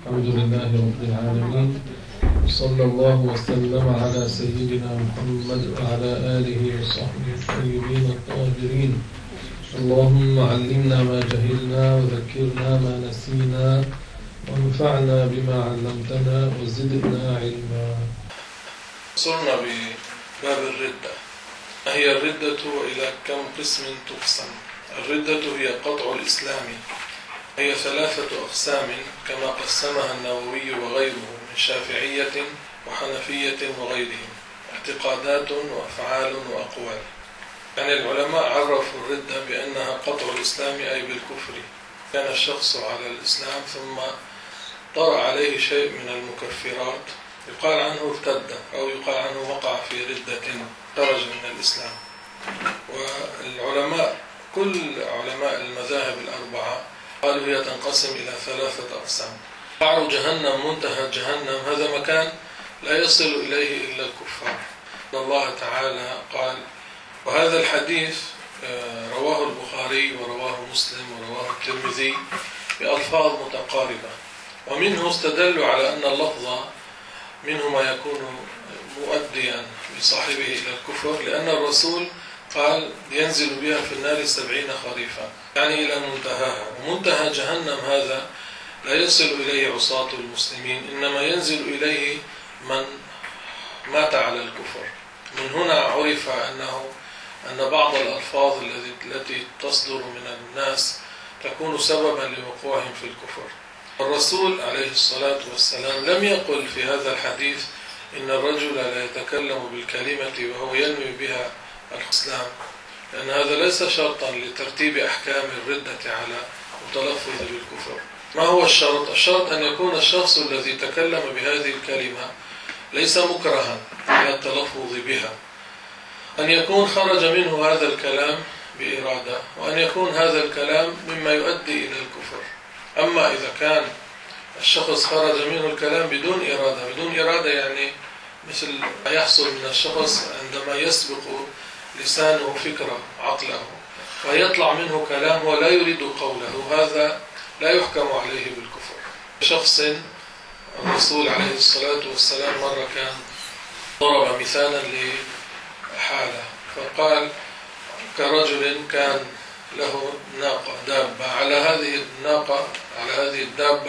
الحمد لله رب العالمين، صلى الله وسلم على سيدنا محمد وعلى آله وصحبه الطيبين الطاهرين. اللهم علمنا ما جهلنا وذكرنا ما نسينا وانفعنا بما علمتنا وزدنا علما. صرنا بباب الردة. هي الردة إلى كم قسم تقسم؟ الردة هي قطع الإسلام، هي 3 أقسام كما قسمها النووي وغيره من شافعية وحنفية وغيرهم: اعتقادات وأفعال وأقوال. يعني العلماء عرفوا الردة بأنها قطع الإسلام أي بالكفر. كان الشخص على الإسلام ثم طرأ عليه شيء من المكفرات يقال عنه ارتد، أو يقال عنه وقع في ردة، خرج من الإسلام. والعلماء كل علماء المذاهب الأربعة قالوا هي تنقسم إلى 3 أقسام. قعر جهنم، منتهى جهنم، هذا مكان لا يصل إليه إلا الكفار. الله تعالى قال، وهذا الحديث رواه البخاري ورواه مسلم ورواه الترمذي بألفاظ متقاربة، ومنه استدلوا على أن اللفظ منه ما يكون مؤديا بصاحبه إلى الكفر، لأن الرسول قال ينزل بها في النار 70 خريفا، يعني إلى منتهاها. ومنتهى جهنم هذا لا يصل إليه عصاة المسلمين، إنما ينزل إليه من مات على الكفر. من هنا عرف أن بعض الألفاظ التي تصدر من الناس تكون سببا لوقوعهم في الكفر. الرسول عليه الصلاة والسلام لم يقل في هذا الحديث إن الرجل لا يتكلم بالكلمة وهو ينوي بها الإسلام، لأن هذا ليس شرطا لترتيب أحكام الردة على التلفظ بالكفر. ما هو الشرط؟ الشرط أن يكون الشخص الذي تكلم بهذه الكلمة ليس مكرها على التلفظ بها، أن يكون خرج منه هذا الكلام بإرادة، وأن يكون هذا الكلام مما يؤدي إلى الكفر. أما إذا كان الشخص خرج منه الكلام بدون إرادة يعني مثل ما يحصل من الشخص عندما يسبق لسانه فكرة عقله ويطلع منه كلام هو لا يريد قوله، هذا لا يحكم عليه بالكفر. شخص الرسول عليه الصلاة والسلام مرة كان ضرب مثالا لحالة، فقال كرجل كان له ناقة دابة، على هذه الناقة على هذه الدابة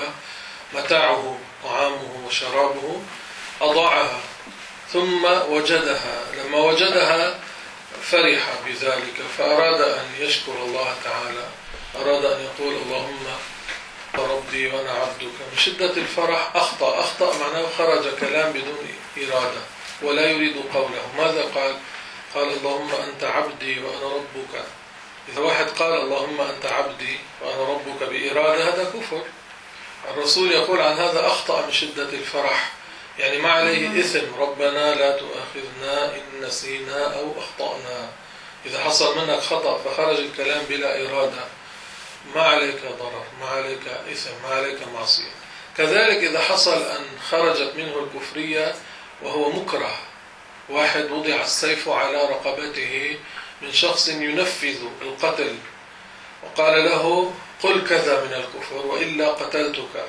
متاعه طعامه وشرابه، أضاعها ثم وجدها. لما وجدها فرح بذلك، فأراد أن يشكر الله تعالى، أراد أن يقول اللهم ربي وأنا عبدك. من شدة الفرح أخطأ معناه خرج كلام بدون إرادة ولا يريد قوله. ماذا قال؟ قال اللهم أنت عبدي وأنا ربك. إذا واحد قال اللهم أنت عبدي وأنا ربك بإرادة هذا كفر. الرسول يقول عن هذا أخطأ من شدة الفرح، يعني ما عليه إثم، ربنا لا تؤاخذنا إن نسينا أو أخطأنا. إذا حصل منك خطأ فخرج الكلام بلا إرادة ما عليك ضرر، ما عليك إثم، ما عليك معصية. كذلك إذا حصل أن خرجت منه الكفرية وهو مكره، واحد وضع السيف على رقبته من شخص ينفذ القتل وقال له قل كذا من الكفر وإلا قتلتك،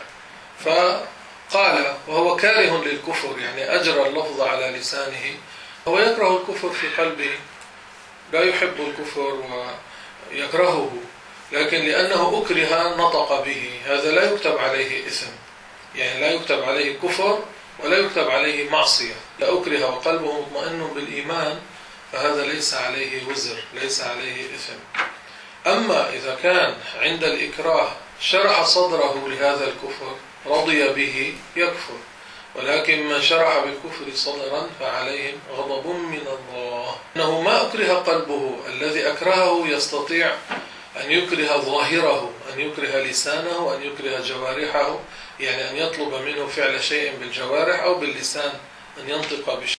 فقال وهو كاره للكفر، يعني أجرى اللفظ على لسانه، هو يكره الكفر في قلبه، لا يحب الكفر ويكرهه، لكن لأنه أكره نطق به. هذا لا يكتب عليه إثم، يعني لا يكتب عليه كفر ولا يكتب عليه معصية. لا أكره وقلبه مطمئن بالإيمان فهذا ليس عليه وزر، ليس عليه إثم. أما إذا كان عند الإكراه شرح صدره لهذا الكفر رضي به يكفر، ولكن من شرح بالكفر صدرا فعليهم غضب من الله. إنه ما أكره قلبه، الذي أكرهه يستطيع أن يكره ظاهره، أن يكره لسانه، أن يكره جوارحه، يعني أن يطلب منه فعل شيء بالجوارح أو باللسان، أن ينطق بشيء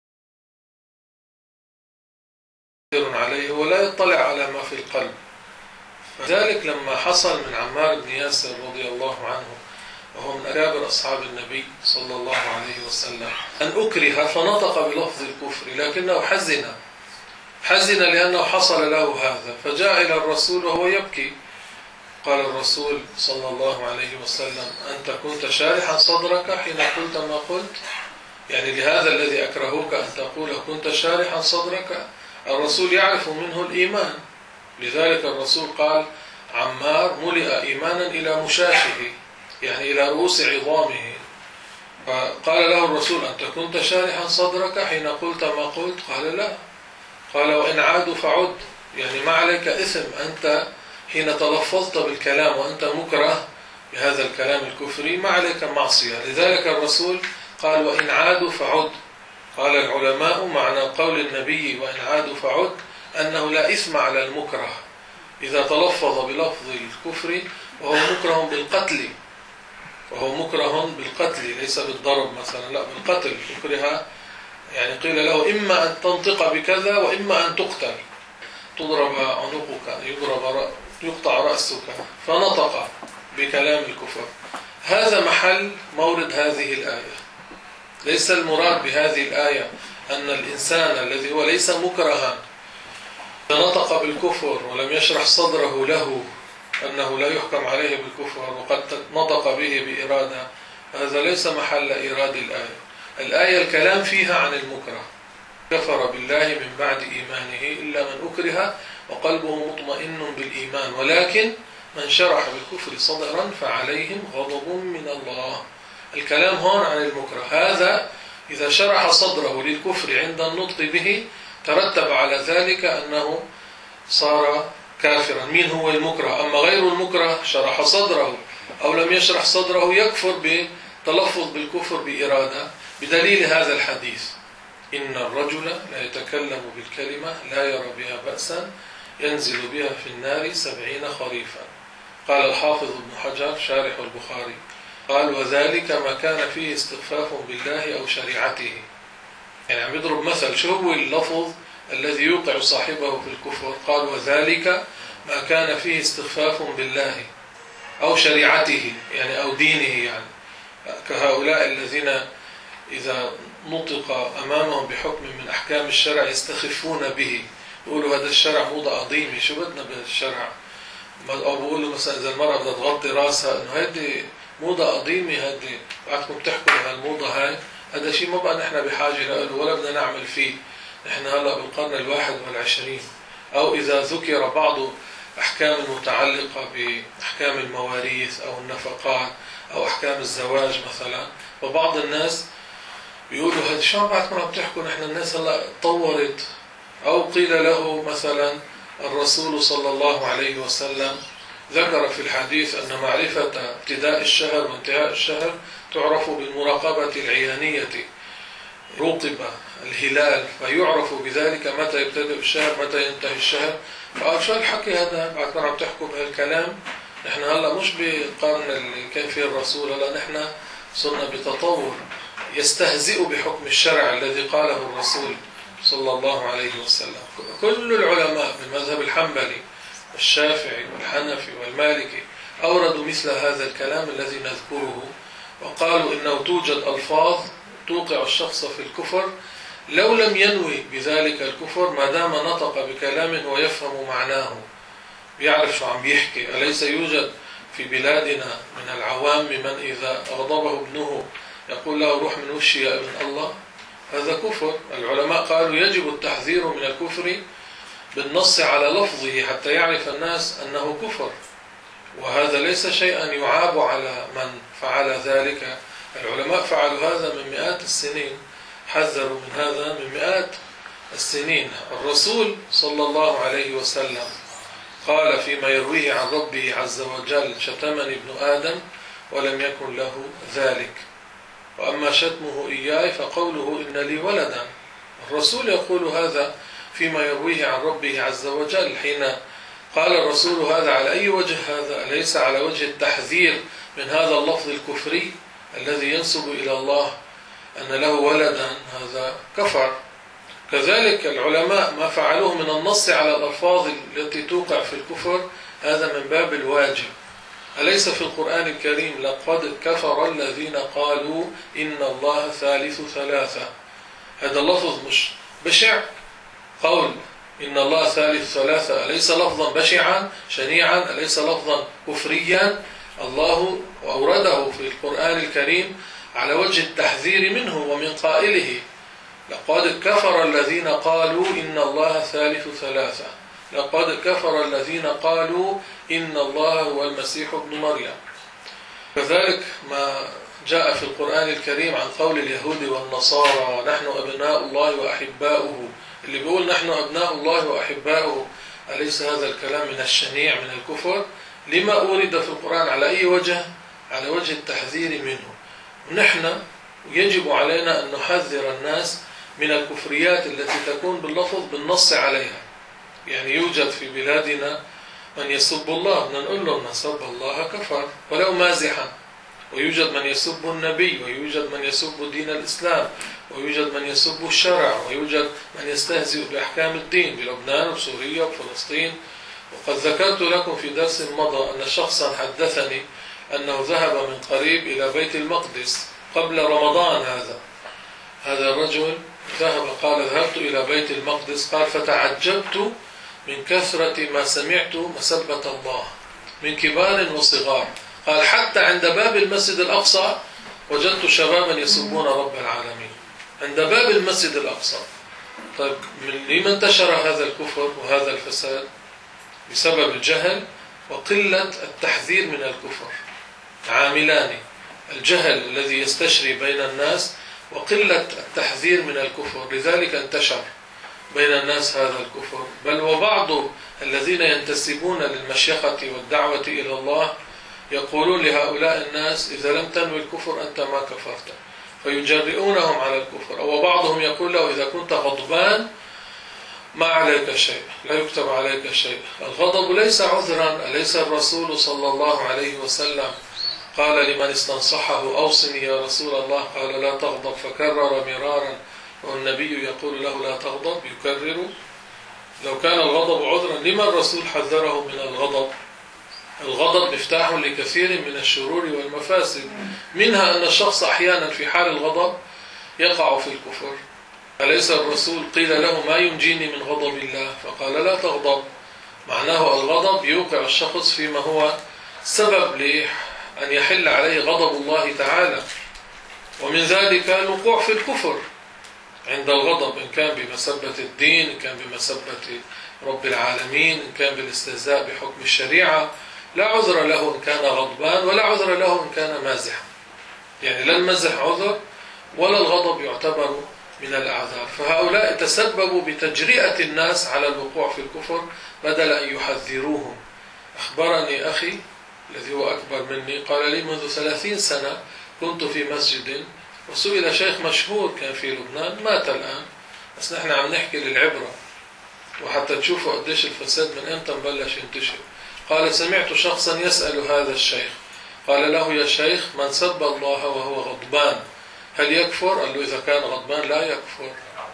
عليه ولا يطلع على ما في القلب. فذلك لما حصل من عمار بن ياسر رضي الله عنه، وهو من أكابر أصحاب النبي صلى الله عليه وسلم، أن أكره فنطق بلفظ الكفر، لكنه حزن لأنه حصل له هذا، فجاء إلى الرسول وهو يبكي، قال الرسول صلى الله عليه وسلم: أنت كنت شارحا صدرك حين قلت ما قلت، يعني لهذا الذي أكرهوك أن تقول كنت شارحا صدرك. الرسول يعرف منه الإيمان، لذلك الرسول قال: عمار ملئ إيمانا إلى مشاشه، يعني إلى رؤوس عظامه. فقال له الرسول: أنت كنت شارحا صدرك حين قلت ما قلت؟ قال: لا. قال: وإن عادوا فعد، يعني ما عليك إثم أنت حين تلفظت بالكلام وأنت مكره بهذا الكلام الكفري، ما عليك معصية. لذلك الرسول قال: وإن عادوا فعد. قال العلماء معنى قول النبي وإن عادوا فعد أنه لا إثم على المكره إذا تلفظ بلفظ الكفر وهو مكره بالقتل، ليس بالضرب مثلا، لا، بالقتل. يكره، يعني قيل له: إما أن تنطق بكذا وإما أن تقتل، تضرب عنقك، يقطع رأسك، فنطق بكلام الكفر. هذا محل مورد هذه الآية. ليس المراد بهذه الآية أن الإنسان الذي هو ليس مكرها نطق بالكفر ولم يشرح صدره له أنه لا يحكم عليه بالكفر وقد نطق به بإرادة. هذا ليس محل إيراد الآية. الآية الكلام فيها عن المكره: كفر بالله من بعد إيمانه إلا من أكره وقلبه مطمئن بالإيمان ولكن من شرح بالكفر صدرا فعليهم غضب من الله. الكلام هون عن المكره. هذا إذا شرح صدره للكفر عند النطق به ترتب على ذلك أنه صار كافرا. مين هو المكره؟ أما غير المكره شرح صدره أو لم يشرح صدره يكفر بتلفظ بالكفر بإرادة، بدليل هذا الحديث: إن الرجل لا يتكلم بالكلمة لا يرى بها بأسا ينزل بها في النار 70 خريفا. قال الحافظ ابن حجر شارح البخاري، قال: وذلك ما كان فيه استخفاف بالله أو شريعته. يعني عم يضرب مثل. شو هو اللفظ الذي يوقع صاحبه في الكفر؟ قال: وذلك ما كان فيه استخفاف بالله أو شريعته، يعني أو دينه، يعني كهؤلاء الذين إذا نطق أمامهم بحكم من أحكام الشرع يستخفون به، يقولوا هذا الشرع موضة عظيمة، شو بدنا بالشرع؟ أو بيقولوا مثلا إذا المرأة بدها تغطي راسها إنه هذه موضة عظيمة، هذه بعدكم تحكوا بهالموضة هاي، هذا شيء ما بقى نحن بحاجة له ولا بدنا نعمل فيه، نحن هلا بالقرن 21. أو إذا ذكر بعض أحكام المتعلقة بأحكام المواريث أو النفقات أو أحكام الزواج مثلا، وبعض الناس بيقولوا هذا شو بعدكم عم تحكوا، نحن الناس هلا تطورت. أو قيل له مثلا: الرسول صلى الله عليه وسلم ذكر في الحديث أن معرفة ابتداء الشهر وانتهاء الشهر تعرف بالمراقبة العيانية، رقب الهلال فيعرف بذلك متى يبتدئ الشهر متى ينتهي الشهر. فقال: شو الحكي هذا بعد ما عم تحكوا بهالكلام؟ نحن هلا مش بقرن اللي كان فيه الرسول، هلا نحن صرنا بتطور يستهزئ بحكم الشرع الذي قاله الرسول صلى الله عليه وسلم. كل العلماء بالمذهب الحنبلي والشافعي والحنفي والمالكي أوردوا مثل هذا الكلام الذي نذكره، وقالوا إنه توجد ألفاظ توقع الشخص في الكفر لو لم ينوي بذلك الكفر، ما دام نطق بكلام هو يفهم معناه، بيعرف شو عم بيحكي. أليس يوجد في بلادنا من العوام من إذا أغضبه ابنه يقول له: روح من وشي يا ابن الله؟ هذا كفر. العلماء قالوا يجب التحذير من الكفر بالنص على لفظه حتى يعرف الناس أنه كفر، وهذا ليس شيئا يعاب على من فعل ذلك. العلماء فعلوا هذا من مئات السنين، حذروا من هذا من مئات السنين. الرسول صلى الله عليه وسلم قال فيما يرويه عن ربه عز وجل: شتمني ابن آدم ولم يكن له ذلك، وأما شتمه إياي فقوله إن لي ولدا. الرسول يقول هذا فيما يرويه عن ربه عز وجل. حين قال الرسول هذا على أي وجه؟ هذا ليس على وجه التحذير من هذا اللفظ الكفري الذي ينسب إلى الله أن له ولدا، هذا كفر. كذلك العلماء ما فعلوه من النص على الألفاظ التي توقع في الكفر هذا من باب الواجب. أليس في القرآن الكريم: لقد كفر الذين قالوا إن الله ثالث ثلاثة؟ هذا اللفظ مش بشع، قول إن الله ثالث ثلاثة أليس لفظا بشعا شنيعا؟ أليس لفظا كفريا؟ الله أورده في القرآن الكريم على وجه التحذير منه ومن قائله. لقد كفر الذين قالوا إن الله ثالث ثلاثة، لقد كفر الذين قالوا إن الله هو المسيح ابن مريم. كذلك ما جاء في القرآن الكريم عن قول اليهود والنصارى نحن أبناء الله وأحباؤه، اللي بيقول نحن أبناء الله وأحباؤه أليس هذا الكلام من الشنيع من الكفر؟ لما أورد في القرآن على أي وجه؟ على وجه التحذير منه. ونحن يجب علينا أن نحذر الناس من الكفريات التي تكون باللفظ بالنص عليها. يعني يوجد في بلادنا من يسب الله، نقول له من سب الله كفر ولو مازحا، ويوجد من يسب النبي، ويوجد من يسب دين الإسلام، ويوجد من يسب الشرع، ويوجد من يستهزئ بأحكام الدين بلبنان وسوريا وفلسطين. وقد ذكرت لكم في درس مضى أن شخصا حدثني أنه ذهب من قريب إلى بيت المقدس قبل رمضان. هذا الرجل ذهب قال ذهبت إلى بيت المقدس، قال فتعجبت من كثرة ما سمعت مسبة الله من كبار وصغار. قال حتى عند باب المسجد الأقصى وجدت شبابا يسبون رب العالمين عند باب المسجد الأقصى. طيب لما انتشر هذا الكفر وهذا الفساد؟ بسبب الجهل وقلة التحذير من الكفر. عاملان: الجهل الذي يستشري بين الناس وقلة التحذير من الكفر، لذلك انتشر بين الناس هذا الكفر. بل وبعض الذين ينتسبون للمشيخة والدعوة إلى الله يقولون لهؤلاء الناس إذا لم تنوي الكفر أنت ما كفرت، فيجرئونهم على الكفر. أو بعضهم يقول له إذا كنت غضبان ما عليك شيء، لا يكتب عليك شيء. الغضب ليس عذرا. أليس الرسول صلى الله عليه وسلم قال لمن استنصحه أوصني يا رسول الله، قال لا تغضب، فكرر مرارا، والنبي يقول له لا تغضب يكرر. لو كان الغضب عذرا لما الرسول حذره من الغضب؟ الغضب مفتاح لكثير من الشرور والمفاسد، منها أن الشخص أحيانا في حال الغضب يقع في الكفر. أليس الرسول قيل له ما ينجيني من غضب الله؟ فقال لا تغضب. معناه الغضب يوقع الشخص فيما هو سبب لأن يحل عليه غضب الله تعالى، ومن ذلك الوقوع في الكفر عند الغضب، إن كان بمسبة الدين، إن كان بمسبة رب العالمين، إن كان بالاستهزاء بحكم الشريعة. لا عذر له إن كان غضبان، ولا عذر له إن كان مازحا. يعني لا المزح عذر ولا الغضب يعتبر من الأعذار. فهؤلاء تسببوا بتجرئة الناس على الوقوع في الكفر بدل أن يحذروهم. أخبرني أخي الذي هو أكبر مني قال لي منذ 30 سنة كنت في مسجد وسئل شيخ مشهور كان في لبنان، مات الآن، بس نحن عم نحكي للعبرة وحتى تشوفوا قديش الفساد من امتى مبلش ينتشر. قال سمعت شخصا يسأل هذا الشيخ، قال له يا شيخ من سب الله وهو غضبان هل يكفر؟ قال له إذا كان غضبان لا يكفر.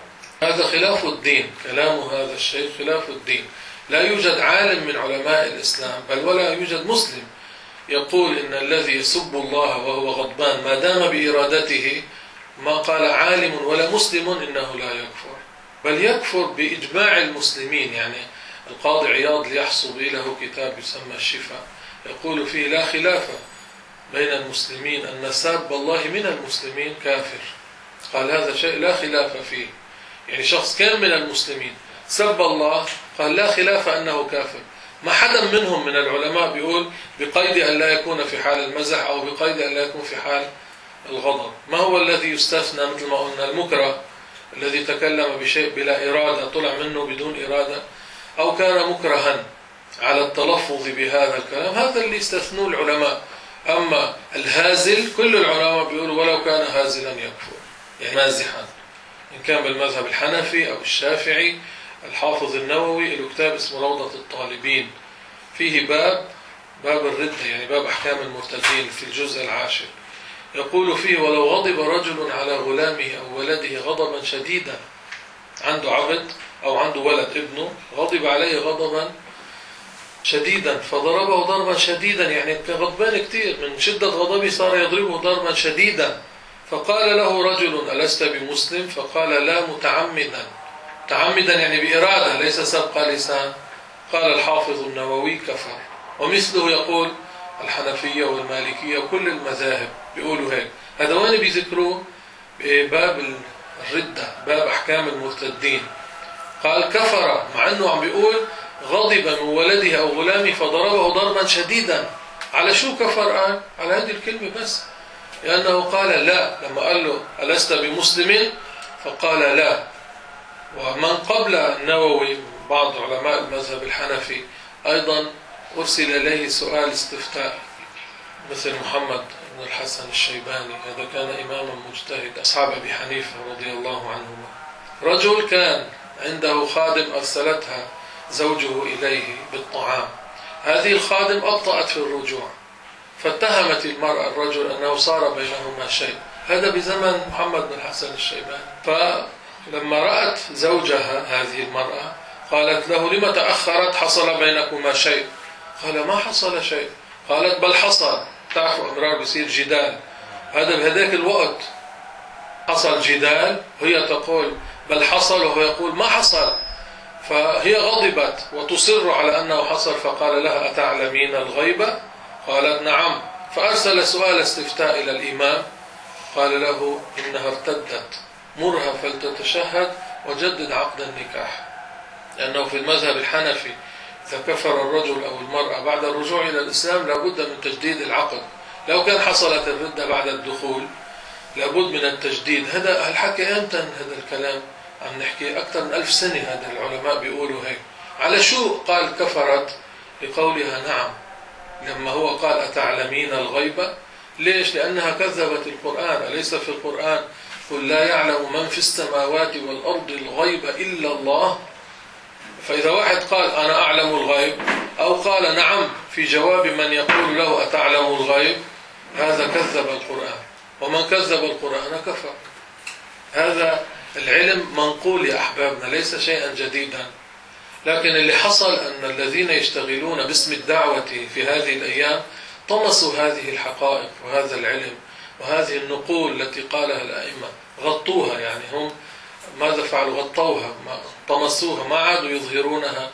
هذا خلاف الدين، كلام هذا الشيخ خلاف الدين. لا يوجد عالم من علماء الإسلام بل ولا يوجد مسلم يقول إن الذي يسب الله وهو غضبان ما دام بإرادته، ما قال عالم ولا مسلم إنه لا يكفر، بل يكفر بإجماع المسلمين. يعني القاضي عياض اليحصبي له كتاب يسمى الشفاء يقول فيه لا خلاف بين المسلمين أن ساب الله من المسلمين كافر. قال هذا شيء لا خلاف فيه. يعني شخص كان من المسلمين سب الله قال لا خلاف أنه كافر. ما حدا منهم من العلماء بيقول بقيد أن لا يكون في حال المزح أو بقيد أن لا يكون في حال الغضب. ما هو الذي يستثنى؟ مثل ما قلنا المكره الذي تكلم بشيء بلا إرادة طلع منه بدون إرادة، أو كان مكرها على التلفظ بهذا الكلام، هذا اللي استثنوه العلماء. أما الهازل كل العلماء بيقولوا ولو كان هازلا يكفر، يعني مازحا، إن كان بالمذهب الحنفي أو الشافعي. الحافظ النووي له كتاب اسمه روضة الطالبين فيه باب الردة، يعني باب أحكام المرتدين في الجزء 10 يقول فيه ولو غضب رجل على غلامه أو ولده غضبا شديدا، عنده عبد أو عنده ولد ابنه غضب عليه غضبا شديدا فضربه ضربا شديدا، يعني كان غضبان كتير من شدة غضبه صار يضربه ضربا شديدا، فقال له رجل ألست بمسلم؟ فقال لا متعمدا متعمدا يعني بإرادة ليس سبق لسان. قال الحافظ النووي كفر. ومثله يقول الحنفية والمالكية كل المذاهب بيقولوا هيك. هذا وين بيذكروه؟ بباب الردة، باب أحكام المرتدين. قال كفر، مع أنه عم بيقول غضب من ولده أو غلامه فضربه ضربا شديدا. على شو كفر؟ قال على هذه الكلمة بس، لأنه قال لا. لما قال له ألست بمسلم فقال لا. ومن قبل النووي بعض علماء المذهب الحنفي أيضا أرسل إليه سؤال استفتاء، مثل محمد بن الحسن الشيباني، هذا كان إماما مجتهد أصحاب أبي حنيفة رضي الله عنهما. رجل كان عنده خادم أرسلتها زوجه إليه بالطعام، هذه الخادم أبطأت في الرجوع، فاتهمت المرأة الرجل أنه صار بينهما شيء. هذا بزمن محمد بن الحسن الشيباني. فلما رأت زوجها هذه المرأة قالت له لما تأخرت؟ حصل بينكما شيء؟ قال ما حصل شيء. قالت بل حصل. تعرفوا أمرار بيصير جدال، هذا بهذاك الوقت حصل جدال، هي تقول بل حصل وهو يقول ما حصل. فهي غضبت وتصر على أنه حصل، فقال لها أتعلمين الغيبة؟ قالت نعم. فأرسل سؤال استفتاء إلى الإمام، قال له إنها ارتدت، مرها فلتتشهد وجدد عقد النكاح. لأنه في المذهب الحنفي إذا كفر الرجل أو المرأة بعد الرجوع إلى الإسلام لابد من تجديد العقد. لو كان حصلت الردة بعد الدخول لابد من التجديد. هذا الحكي أمتى؟ هذا الكلام عم نحكي أكثر من 1000 سنة. هذا العلماء بيقولوا هيك. على شو قال كفرت؟ لقولها نعم. لما هو قال أتعلمين الغيبة؟ ليش؟ لأنها كذبت القرآن. أليس في القرآن قل لا يعلم من في السماوات والأرض الغيب إلا الله؟ فإذا واحد قال أنا أعلم الغيب أو قال نعم في جواب من يقول له أتعلم الغيب، هذا كذب القرآن، ومن كذب القرآن كفر. هذا العلم منقول يا أحبابنا، ليس شيئا جديدا. لكن اللي حصل أن الذين يشتغلون باسم الدعوة في هذه الأيام طمسوا هذه الحقائق وهذا العلم وهذه النقول التي قالها الأئمة، غطوها. يعني هم ماذا فعلوا؟ غطوها، طمسوها، ما عادوا يظهرونها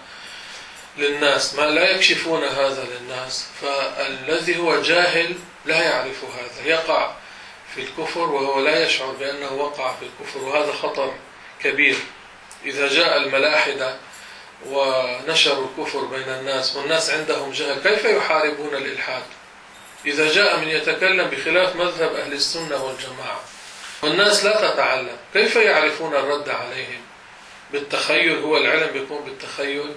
للناس، ما لا يكشفون هذا للناس. فالذي هو جاهل لا يعرف هذا، يقع في الكفر وهو لا يشعر بأنه وقع في الكفر، وهذا خطر كبير. إذا جاء الملاحدة ونشروا الكفر بين الناس والناس عندهم جهل، كيف يحاربون الإلحاد؟ إذا جاء من يتكلم بخلاف مذهب أهل السنة والجماعة والناس لا تتعلم، كيف يعرفون الرد عليهم؟ بالتخيل. هو العلم بيكون بالتخيل.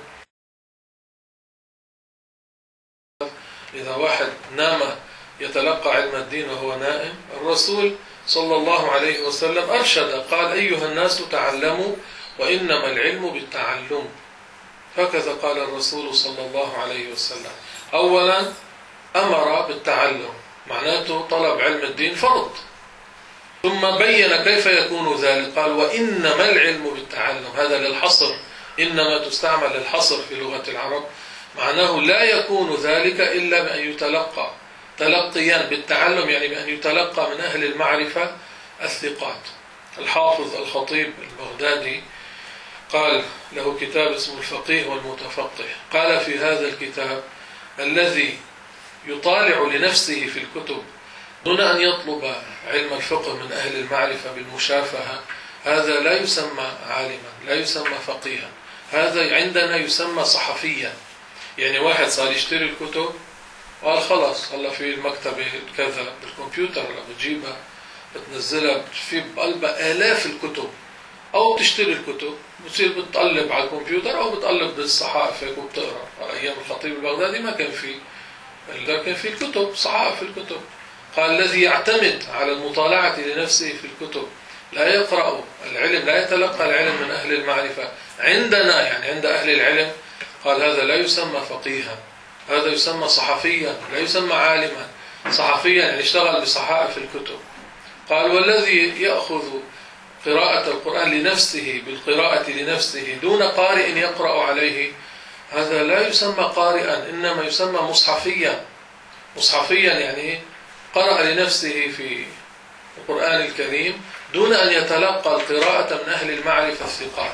إذا واحد نام يتلقى علم الدين وهو نائم، الرسول صلى الله عليه وسلم أرشد، قال أيها الناس تعلموا وإنما العلم بالتعلم. هكذا قال الرسول صلى الله عليه وسلم. أولا أمر بالتعلم، معناته طلب علم الدين فرض، ثم بين كيف يكون ذلك، قال وإنما العلم بالتعلم. هذا للحصر، إنما تستعمل للحصر في لغة العرب، معناه لا يكون ذلك إلا بأن يتلقى تلقيا بالتعلم، يعني بأن يتلقى من أهل المعرفة الثقات. الحافظ الخطيب البغدادي قال له كتاب اسمه الفقيه والمتفقه، قال في هذا الكتاب الذي يطالع لنفسه في الكتب دون أن يطلب علم الفقه من أهل المعرفة بالمشافهة، هذا لا يسمى عالما، لا يسمى فقيها، هذا عندنا يسمى صحفيا. يعني واحد صار يشتري الكتب وقال خلاص هلا في المكتبة كذا بالكمبيوتر، ولا بتجيبها بتنزلها في بقلبها آلاف الكتب، أو بتشتري الكتب بتصير بتقلب على الكمبيوتر أو بتقلب بالصحائف هيك وبتقرأ. على أيام الخطيب البغدادي ما كان في، كان في الكتب صحائف الكتب. قال الذي يعتمد على المطالعة لنفسه في الكتب لا يقرأ العلم، لا يتلقى العلم من أهل المعرفة عندنا، يعني عند أهل العلم، قال هذا لا يسمى فقيها، هذا يسمى صحفيا، لا يسمى عالما. صحفيا يعني اشتغل بصحائف الكتب. قال والذي يأخذ قراءة القرآن لنفسه بالقراءة لنفسه دون قارئ يقرأ عليه، هذا لا يسمى قارئا، إنما يسمى مصحفيا. مصحفيا يعني قرأ لنفسه في القرآن الكريم دون أن يتلقى القراءة من أهل المعرفة الثقات.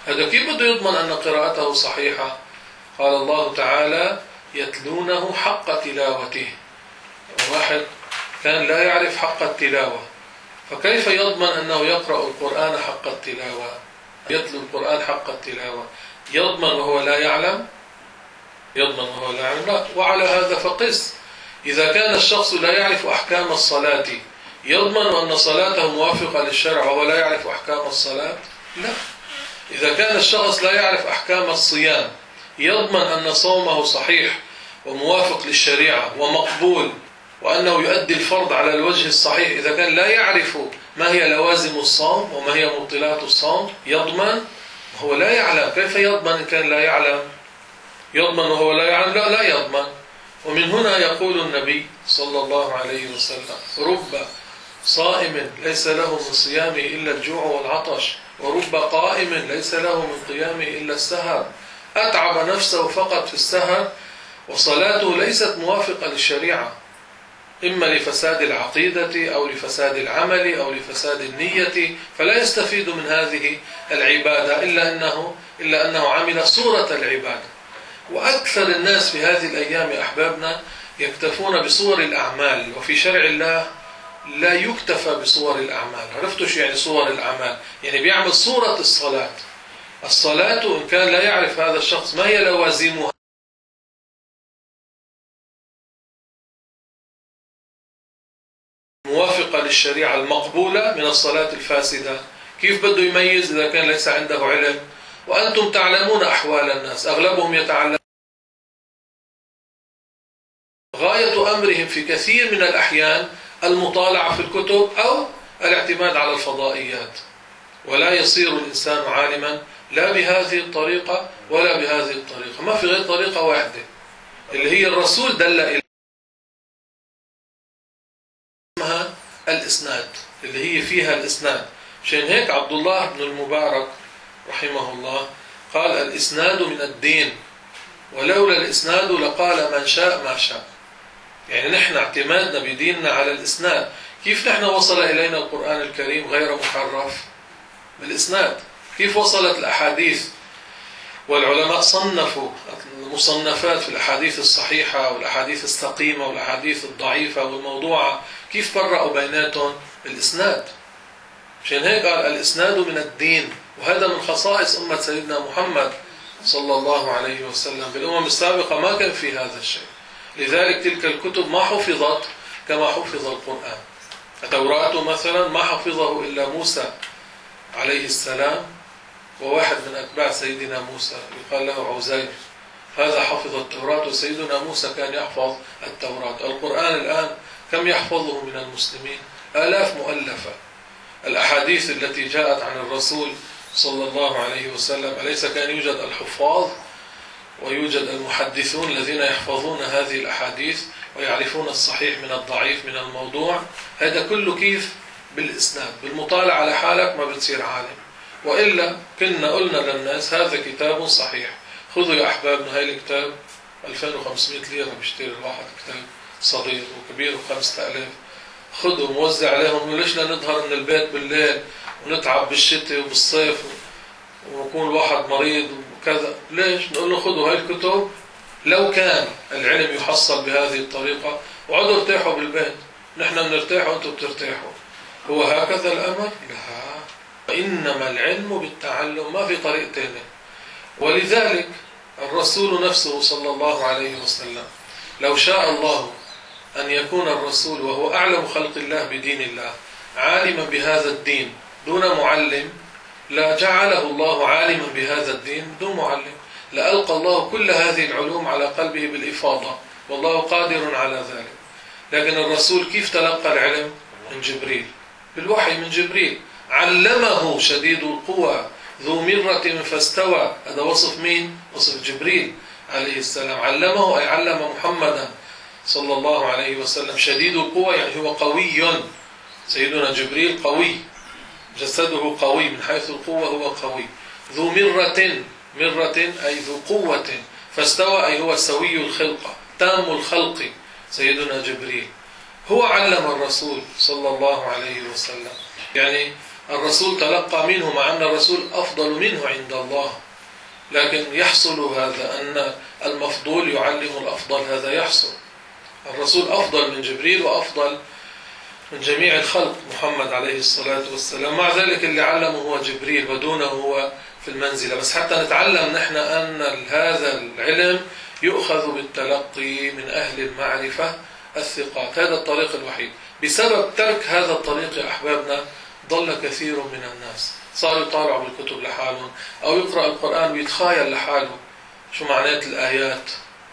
هذا كيف بده يضمن أن قراءته صحيحة؟ قال الله تعالى يتلونه حق تلاوته. واحد كان لا يعرف حق التلاوة، فكيف يضمن أنه يقرأ القرآن حق التلاوة؟ يتلو القرآن حق التلاوة، يضمن وهو لا يعلم؟ يضمن وهو لا يعلم؟ لا. وعلى هذا فقس، إذا كان الشخص لا يعرف أحكام الصلاة يضمن أن صلاته موافقة للشرع وهو لا يعرف أحكام الصلاة؟ لا. إذا كان الشخص لا يعرف أحكام الصيام يضمن أن صومه صحيح وموافق للشريعة ومقبول وأنه يؤدي الفرض على الوجه الصحيح إذا كان لا يعرف ما هي لوازم الصوم وما هي مبطلات الصوم؟ يضمن وهو لا يعلم. كيف يضمن إن كان لا يعلم؟ يضمن وهو لا يعلم؟ لا يضمن. ومن هنا يقول النبي صلى الله عليه وسلم رب صائم ليس له من صيامه إلا الجوع والعطش، ورب قائم ليس له من قيامه إلا السهر، أتعب نفسه فقط في السهر وصلاته ليست موافقة للشريعة، إما لفساد العقيدة أو لفساد العمل أو لفساد النية، فلا يستفيد من هذه العبادة إلا أنه عمل صورة العبادة. وأكثر الناس في هذه الأيام أحبابنا يكتفون بصور الأعمال، وفي شرع الله لا يكتفى بصور الأعمال. عرفتوا شو يعني صور الأعمال؟ يعني بيعمل صورة الصلاة. الصلاة إن كان لا يعرف هذا الشخص ما هي لوازمها موافقة للشريعة المقبولة من الصلاة الفاسدة، كيف بده يميز إذا كان ليس عنده علم؟ وأنتم تعلمون أحوال الناس، أغلبهم يتعلم غاية أمرهم في كثير من الأحيان المطالعة في الكتب أو الاعتماد على الفضائيات، ولا يصير الإنسان عالما لا بهذه الطريقة ولا بهذه الطريقة. ما في غير طريقة واحدة اللي هي الرسول دل إليها، اسمها الإسناد، اللي هي فيها الإسناد. عشان هيك عبد الله بن المبارك رحمه الله قال الإسناد من الدين، ولولا الإسناد لقال من شاء ما شاء. يعني نحن اعتمادنا بديننا على الإسناد. كيف نحن وصل إلينا القرآن الكريم غير محرف؟ بالإسناد. كيف وصلت الأحاديث؟ والعلماء صنفوا المصنفات في الأحاديث الصحيحة والأحاديث السقيمة والأحاديث الضعيفة والموضوعة، كيف فرقوا بيناتهم؟ بالإسناد. عشان هيك قال الإسناد من الدين، وهذا من خصائص أمة سيدنا محمد صلى الله عليه وسلم. بالأمم السابقة ما كان في هذا الشيء، لذلك تلك الكتب ما حفظت كما حفظ القرآن. التوراة مثلا ما حفظه إلا موسى عليه السلام وواحد من أتباع سيدنا موسى يقال له عزير، هذا حفظ التوراة وسيدنا موسى كان يحفظ التوراة. القرآن الآن كم يحفظه من المسلمين؟ آلاف مؤلفة. الأحاديث التي جاءت عن الرسول صلى الله عليه وسلم أليس كان يوجد الحفاظ ويوجد المحدثون الذين يحفظون هذه الأحاديث ويعرفون الصحيح من الضعيف من الموضوع؟ هذا كله كيف؟ بالإسناد. بالمطالعة على حالك ما بتصير عالم، وإلا كنا قلنا للناس هذا كتاب صحيح، خذوا يا أحبابنا هاي الكتاب 2500 ليرة بيشتري الواحد كتاب صغير وكبير 5000، خذوا موزع عليهم. ليش نظهر من البيت بالليل ونتعب بالشتاء وبالصيف ويكون الواحد مريض وكذا؟ ليش؟ نقول له خذوا هاي الكتب. لو كان العلم يحصل بهذه الطريقة وعدوا ارتاحوا بالبيت، نحن بنرتاح وانتم بترتاحوا. هو هكذا الأمر؟ لا، إنما العلم بالتعلم، ما في طريق تاني. ولذلك الرسول نفسه صلى الله عليه وسلم لو شاء الله أن يكون الرسول وهو أعلم خلق الله بدين الله عالما بهذا الدين دون معلم، لا جعله الله عالما بهذا الدين دون معلم، لألقى الله كل هذه العلوم على قلبه بالإفاضة، والله قادر على ذلك. لكن الرسول كيف تلقى العلم؟ من جبريل، بالوحي من جبريل. علمه شديد القوى ذو مرة فاستوى. هذا وصف مين؟ وصف جبريل عليه السلام. علمه أي علم محمدا صلى الله عليه وسلم. شديد القوى يعني هو قوي. سيدنا جبريل قوي، جسده قوي، من حيث القوة هو قوي. ذو مرة أي ذو قوة، فاستوى أي هو سوي الخلقة تام الخلق سيدنا جبريل. هو علم الرسول صلى الله عليه وسلم، يعني الرسول تلقى منه، مع أن الرسول أفضل منه عند الله، لكن يحصل هذا أن المفضول يعلم الأفضل، هذا يحصل. الرسول أفضل من جبريل وأفضل من جميع الخلق محمد عليه الصلاة والسلام، مع ذلك اللي علمه هو جبريل ودونه هو في المنزلة. بس حتى نتعلم نحن أن هذا العلم يؤخذ بالتلقي من أهل المعرفة الثقات، هذا الطريق الوحيد. بسبب ترك هذا الطريق يا أحبابنا ضل كثير من الناس، صاروا يطالعوا بالكتب لحالهم أو يقرأ القرآن ويتخيل لحاله شو معنات الآيات،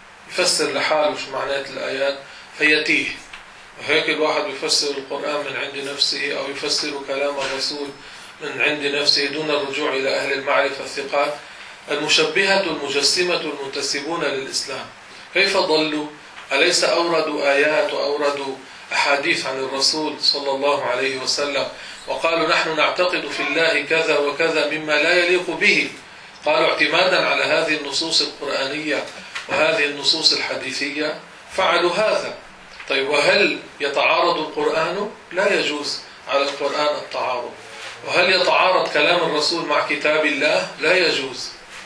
يفسر لحاله شو معنات الآيات فيتيه. وهيك الواحد يفسر القرآن من عند نفسه أو يفسر كلام الرسول من عند نفسه دون الرجوع إلى أهل المعرفة الثقات. المشبهة المجسمة المنتسبون للإسلام كيف ضلوا؟ أليس أوردوا آيات وأوردوا أحاديث عن الرسول صلى الله عليه وسلم وقالوا نحن نعتقد في الله كذا وكذا مما لا يليق به؟ قالوا اعتمادا على هذه النصوص القرآنية وهذه النصوص الحديثية فعلوا هذا. طيب وهل يتعارض القرآن؟ لا يجوز على القرآن التعارض. وهل يتعارض كلام الرسول مع كتاب الله؟ لا يجوز.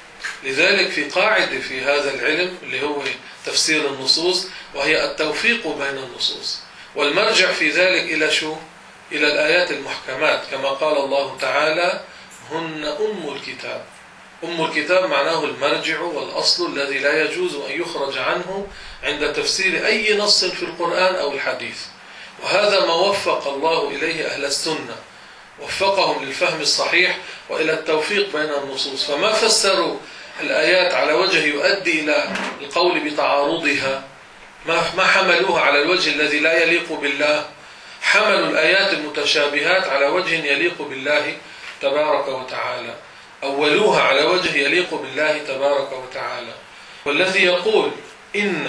لذلك في قاعدة في هذا العلم اللي هو تفسير النصوص، وهي التوفيق بين النصوص، والمرجع في ذلك إلى شو؟ إلى الآيات المحكمات، كما قال الله تعالى هن أم الكتاب. أم الكتاب معناه المرجع والأصل الذي لا يجوز أن يخرج عنه عند تفسير أي نص في القرآن أو الحديث. وهذا ما وفق الله إليه أهل السنة، وفقهم للفهم الصحيح وإلى التوفيق بين النصوص، فما فسروا الآيات على وجه يؤدي إلى القول بتعارضها، ما حملوها على الوجه الذي لا يليق بالله، حملوا الآيات المتشابهات على وجه يليق بالله تبارك وتعالى، أولوها على وجه يليق بالله تبارك وتعالى. والذي يقول إن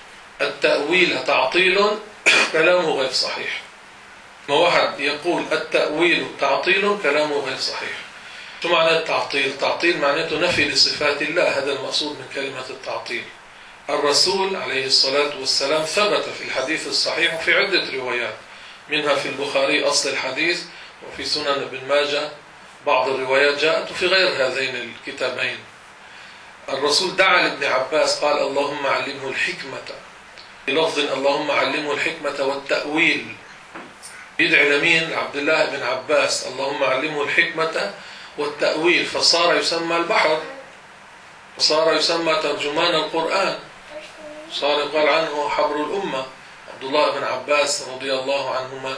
التأويل تعطيل كلامه غير صحيح. ما واحد يقول التأويل تعطيل كلامه غير صحيح. شو معنى التعطيل؟ تعطيل معناته نفي لصفات الله، هذا المقصود من كلمة التعطيل. الرسول عليه الصلاة والسلام ثبت في الحديث الصحيح وفي عدة روايات، منها في البخاري أصل الحديث، وفي سنن ابن ماجه بعض الروايات جاءت، وفي غير هذين الكتابين. الرسول دعا لابن عباس قال اللهم علمه الحكمة، بلفظ اللهم علمه الحكمة والتأويل. يدعي لمين؟ عبد الله بن عباس اللهم علمه الحكمة والتأويل، فصار يسمى البحر، وصار يسمى ترجمان القرآن، صار يقال عنه حبر الأمة عبد الله بن عباس رضي الله عنهما.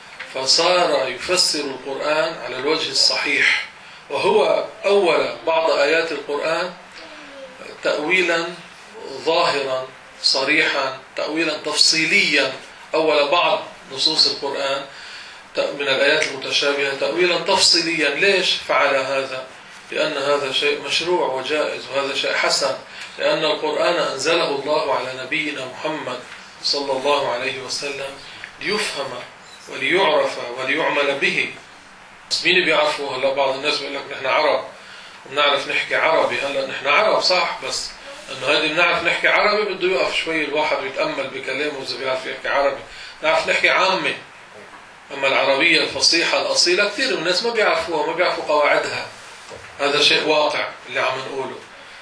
فصار يفسر القرآن على الوجه الصحيح، وهو أول بعض آيات القرآن تأويلا ظاهرا صريحا، تأويلا تفصيليا. أول بعض نصوص القرآن من الآيات المتشابهة تأويلا تفصيليا. ليش فعل هذا؟ لأن هذا شيء مشروع وجائز، وهذا شيء حسن، لأن القرآن أنزله الله على نبينا محمد صلى الله عليه وسلم ليفهم وليعرف وليعمل به. بس مين بيعرفوا؟ هلا بعض الناس بيقول لك نحن عرب وبنعرف نحكي عربي. هلا نحن عرب صح، بس انه هذه بنعرف نحكي عربي بده يقف شوي الواحد ويتأمل بكلامه إذا بيعرف يحكي عربي. نعرف نحكي عامة، أما العربية الفصيحة الأصيلة كثير من الناس ما بيعرفوها، ما بيعرفوا قواعدها. هذا شيء واقع اللي عم نقوله.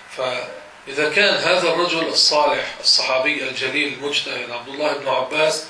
فإذا كان هذا الرجل الصالح الصحابي الجليل المجتهد عبد الله بن عباس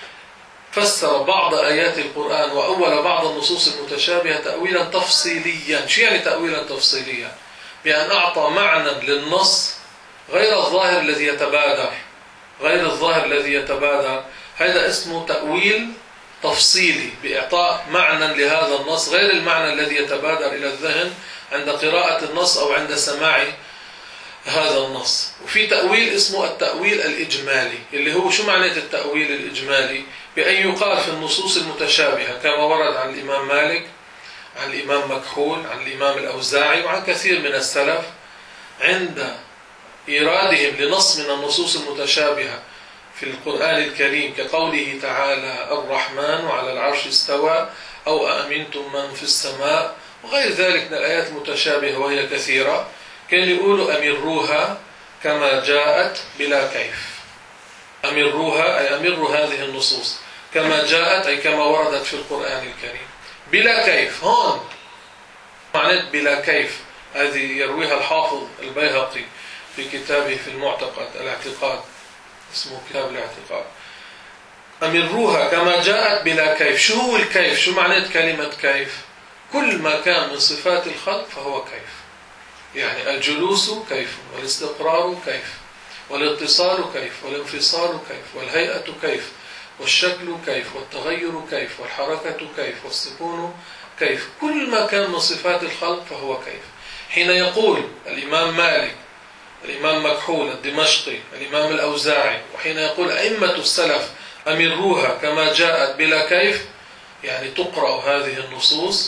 فسر بعض آيات القرآن وأول بعض النصوص المتشابهة تأويلا تفصيليا. شو يعني تأويلا تفصيليا؟ بأن أعطى معنى للنص غير الظاهر الذي يتبادر، غير الظاهر الذي يتبادر، هذا اسمه تأويل تفصيلي، بإعطاء معنى لهذا النص غير المعنى الذي يتبادر إلى الذهن عند قراءة النص أو عند سماع هذا النص. وفي تأويل اسمه التأويل الإجمالي، اللي هو شو معنى التأويل الإجمالي؟ بأن يقال في النصوص المتشابهة كما ورد عن الإمام مالك، عن الإمام مكحول، عن الإمام الأوزاعي، وعن كثير من السلف، عند إيرادهم لنص من النصوص المتشابهة في القرآن الكريم كقوله تعالى الرحمن على العرش استوى أو أأمنتم من في السماء وغير ذلك من الآيات المتشابهة وهي كثيرة، كان يقولوا أمروها كما جاءت بلا كيف. أمروها أي أمروا هذه النصوص كما جاءت أي كما وردت في القرآن الكريم بلا كيف. هون معنات بلا كيف هذه يرويها الحافظ البيهقي في كتابه في المعتقد الاعتقاد، اسمه كتاب الاعتقاد. أمروها كما جاءت بلا كيف. شو هو الكيف؟ شو معنات كلمة كيف؟ كل ما كان من صفات الخلق فهو كيف. يعني الجلوس كيف، والاستقرار كيف، والاتصال كيف، والانفصال كيف، والهيئة كيف، والشكل كيف، والتغير كيف، والحركة كيف، والسكون كيف. كل ما كان من صفات الخلق فهو كيف. حين يقول الإمام مالك، الإمام مكحول الدمشقي، الإمام الأوزاعي، وحين يقول أئمة السلف أمروها كما جاءت بلا كيف، يعني تقرأ هذه النصوص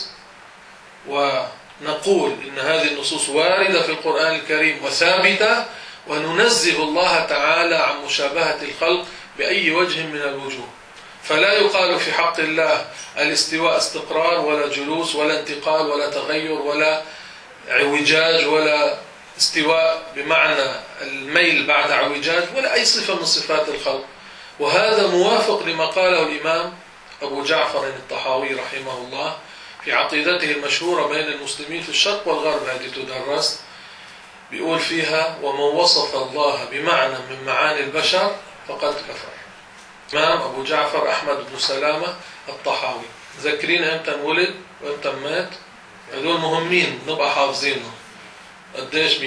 ونقول إن هذه النصوص واردة في القرآن الكريم وثابتة، وننزه الله تعالى عن مشابهة الخلق بأي وجه من الوجوه. فلا يقال في حق الله الاستواء استقرار، ولا جلوس، ولا انتقال، ولا تغير، ولا اعوجاج، ولا استواء بمعنى الميل بعد اعوجاج، ولا أي صفة من صفات الخلق. وهذا موافق لما قاله الإمام أبو جعفر الطحاوي رحمه الله في عقيدته المشهورة بين المسلمين في الشرق والغرب، هذه تدرس، بيقول فيها: ومن وصف الله بمعنى من معاني البشر فقد كفر. الإمام أبو جعفر أحمد بن سلامة الطحاوي. ذكرين امتى ولد وامتى مات؟ هذول مهمين نبقى حافظينهم. قديش؟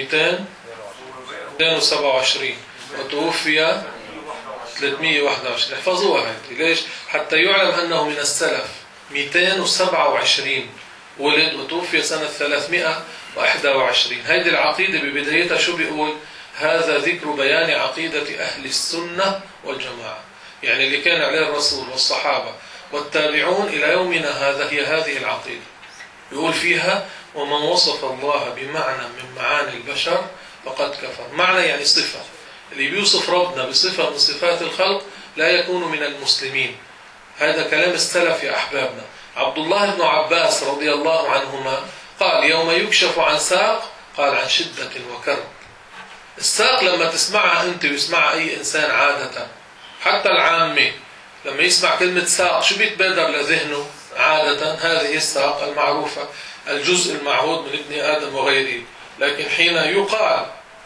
227 وتوفي 321. احفظوها هذه. ليش؟ حتى يعلم أنه من السلف. 227 ولد وتوفي سنة 321. هذه العقيدة ببدايتها شو بيقول؟ هذا ذكر بيان عقيدة أهل السنة والجماعة، يعني اللي كان عليه الرسول والصحابة والتابعون إلى يومنا هذا، هي هذه العقيدة. يقول فيها: ومن وصف الله بمعنى من معاني البشر فقد كفر. معنى يعني صفة. اللي بيوصف ربنا بصفة من صفات الخلق لا يكون من المسلمين. هذا كلام السلف يا أحبابنا. عبد الله بن عباس رضي الله عنهما قال: يوم يكشف عن ساق، قال: عن شدة وكرب. الساق لما تسمعها أنت ويسمعها أي إنسان عادة، حتى العامة لما يسمع كلمة ساق شو بيتبادر لذهنه عادة؟ هذه الساق المعروفة، الجزء المعهود من ابن آدم وغيره. لكن حين يقال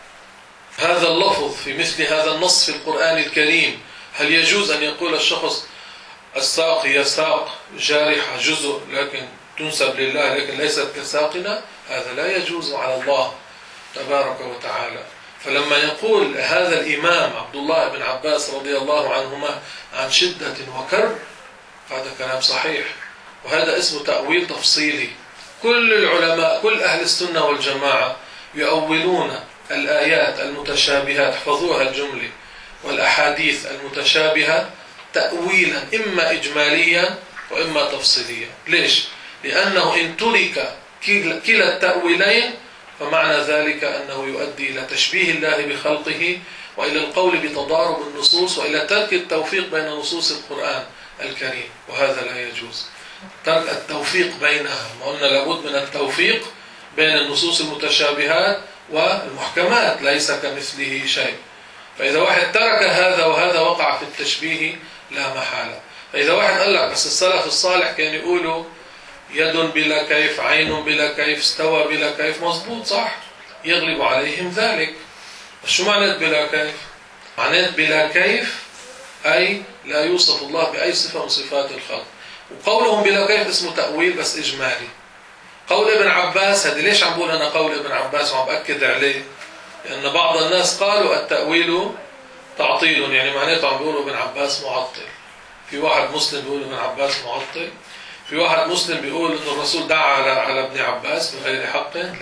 هذا اللفظ في مثل هذا النص في القرآن الكريم، هل يجوز أن يقول الشخص الساق هي ساق جارحة جزء لكن تنسب لله لكن ليست كساقنا؟ هذا لا يجوز على الله تبارك وتعالى. فلما يقول هذا الإمام عبد الله بن عباس رضي الله عنهما عن شدة وكرب، هذا كلام صحيح، وهذا اسمه تأويل تفصيلي. كل العلماء، كل أهل السنة والجماعة يؤولون الآيات المتشابهات، احفظوها الجملة، والأحاديث المتشابهة تأويلا إما إجماليا وإما تفصيليا. ليش؟ لأنه إن ترك كلا التأويلين فمعنى ذلك أنه يؤدي إلى تشبيه الله بخلقه، وإلى القول بتضارب النصوص، وإلى ترك التوفيق بين نصوص القرآن الكريم، وهذا لا يجوز. ترك التوفيق بينها، ما قلنا لابد من التوفيق بين النصوص المتشابهات والمحكمات، ليس كمثله شيء. فإذا واحد ترك هذا وهذا وقع في التشبيه لا محالة. فإذا واحد قال لك بس السلف الصالح كان يقولوا يد بلا كيف، عين بلا كيف، استوى بلا كيف، مظبوط صح، يغلب عليهم ذلك. شو معنى بلا كيف؟ معنى بلا كيف أي لا يوصف الله بأي صفة من صفات الخلق. وقولهم بلا كيف اسمه تأويل بس إجمالي. قول ابن عباس، هذه ليش عم بقول أنا قول ابن عباس وعم بأكد عليه؟ لأن بعض الناس قالوا التأويل تعطيل، يعني معناته عم بيقولوا ابن عباس معطل. في واحد مسلم بيقول ابن عباس معطل، في واحد مسلم بيقول أن الرسول دعا على ابن عباس بغير حق. لا،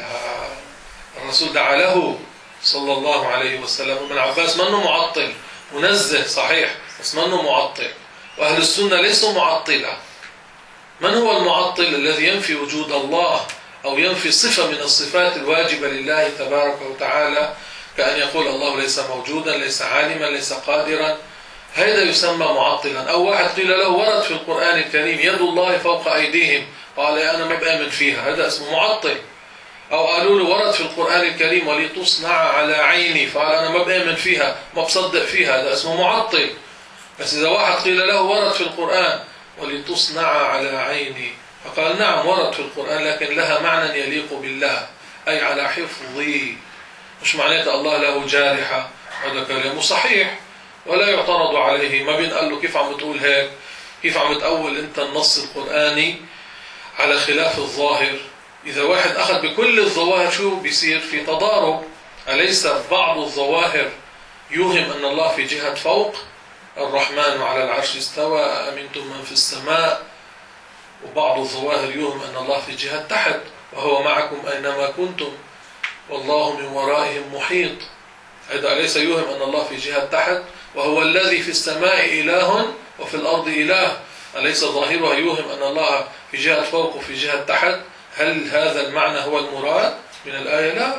الرسول دعا له صلى الله عليه وسلم. ابن عباس منه معطل، منزه صحيح بس منه معطل. وأهل السنة ليسوا معطلة. من هو المعطل؟ الذي ينفي وجود الله أو ينفي صفة من الصفات الواجبة لله تبارك وتعالى، كأن يقول الله ليس موجودا، ليس عالما، ليس قادرا. هذا يسمى معطلا. أو واحد قيل له ورد في القرآن الكريم يد الله فوق أيديهم، قال أنا ما بآمن فيها، هذا اسمه معطل. أو قالوا له ورد في القرآن الكريم ولتصنع على عيني، فقال أنا ما بآمن فيها، ما بصدق فيها، هذا اسمه معطل. بس إذا واحد قيل له ورد في القرآن ولتصنع على عيني، فقال نعم ورد في القرآن لكن لها معنى يليق بالله، أي على حفظي، مش معناته الله له جارحة. هذا كلامه صحيح ولا يعترض عليه. ما بينقال له كيف عم بتقول هيك، كيف عم تأول أنت النص القرآني على خلاف الظاهر. إذا واحد أخذ بكل الظواهر شو بيصير في تضارب. أليس بعض الظواهر يوهم أن الله في جهة فوق؟ الرحمن على العرش استوى أأمنتم من في السماء. وبعض الظواهر يوهم أن الله في جهة تحت، وهو معكم أينما كنتم والله من ورائهم محيط. هذا أليس يوهم أن الله في جهة تحت؟ وهو الذي في السماء إله وفي الأرض إله. أليس ظاهرها يوهم أن الله في جهة فوق وفي جهة تحت؟ هل هذا المعنى هو المراد من الآية؟ لا.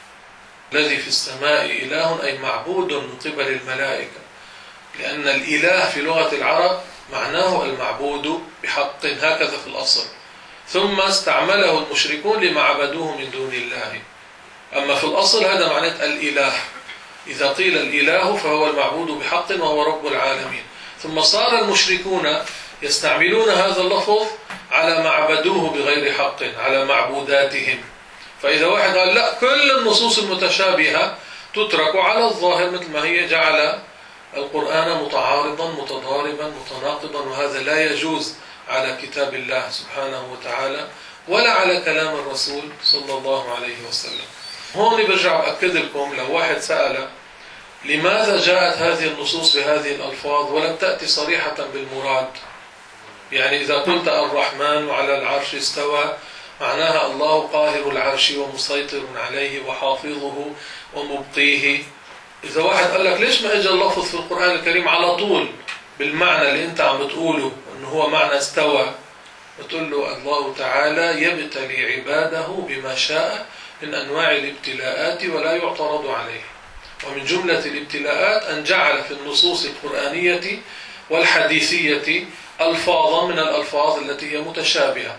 الذي في السماء إله أي معبود من قبل الملائكة، لأن الإله في لغة العرب معناه المعبود بحق، هكذا في الأصل، ثم استعمله المشركون لما عبدوه من دون الله. أما في الأصل هذا معناه الإله. إذا قيل الإله فهو المعبود بحق وهو رب العالمين. ثم صار المشركون يستعملون هذا اللفظ على ما عبدوه بغير حق، على معبوداتهم. فإذا واحد قال لا، كل النصوص المتشابهة تترك على الظاهر مثل ما هي، جعل القرآن متعارضا متضاربا متناقضا، وهذا لا يجوز على كتاب الله سبحانه وتعالى ولا على كلام الرسول صلى الله عليه وسلم. هون برجع بأكد لكم، لو واحد سأل لماذا جاءت هذه النصوص بهذه الألفاظ ولم تأتي صريحة بالمراد، يعني إذا قلت الرحمن على العرش استوى معناها الله قاهر العرش ومسيطر عليه وحافظه ومبقيه. إذا واحد قال لك ليش ما اجى اللفظ في القرآن الكريم على طول بالمعنى اللي انت عم بتقوله انه هو معنى استوى، بتقول له الله تعالى يبتلي عباده بما شاء من أنواع الابتلاءات ولا يعترض عليه. ومن جملة الابتلاءات أن جعل في النصوص القرآنية والحديثية ألفاظا من الألفاظ التي هي متشابهة،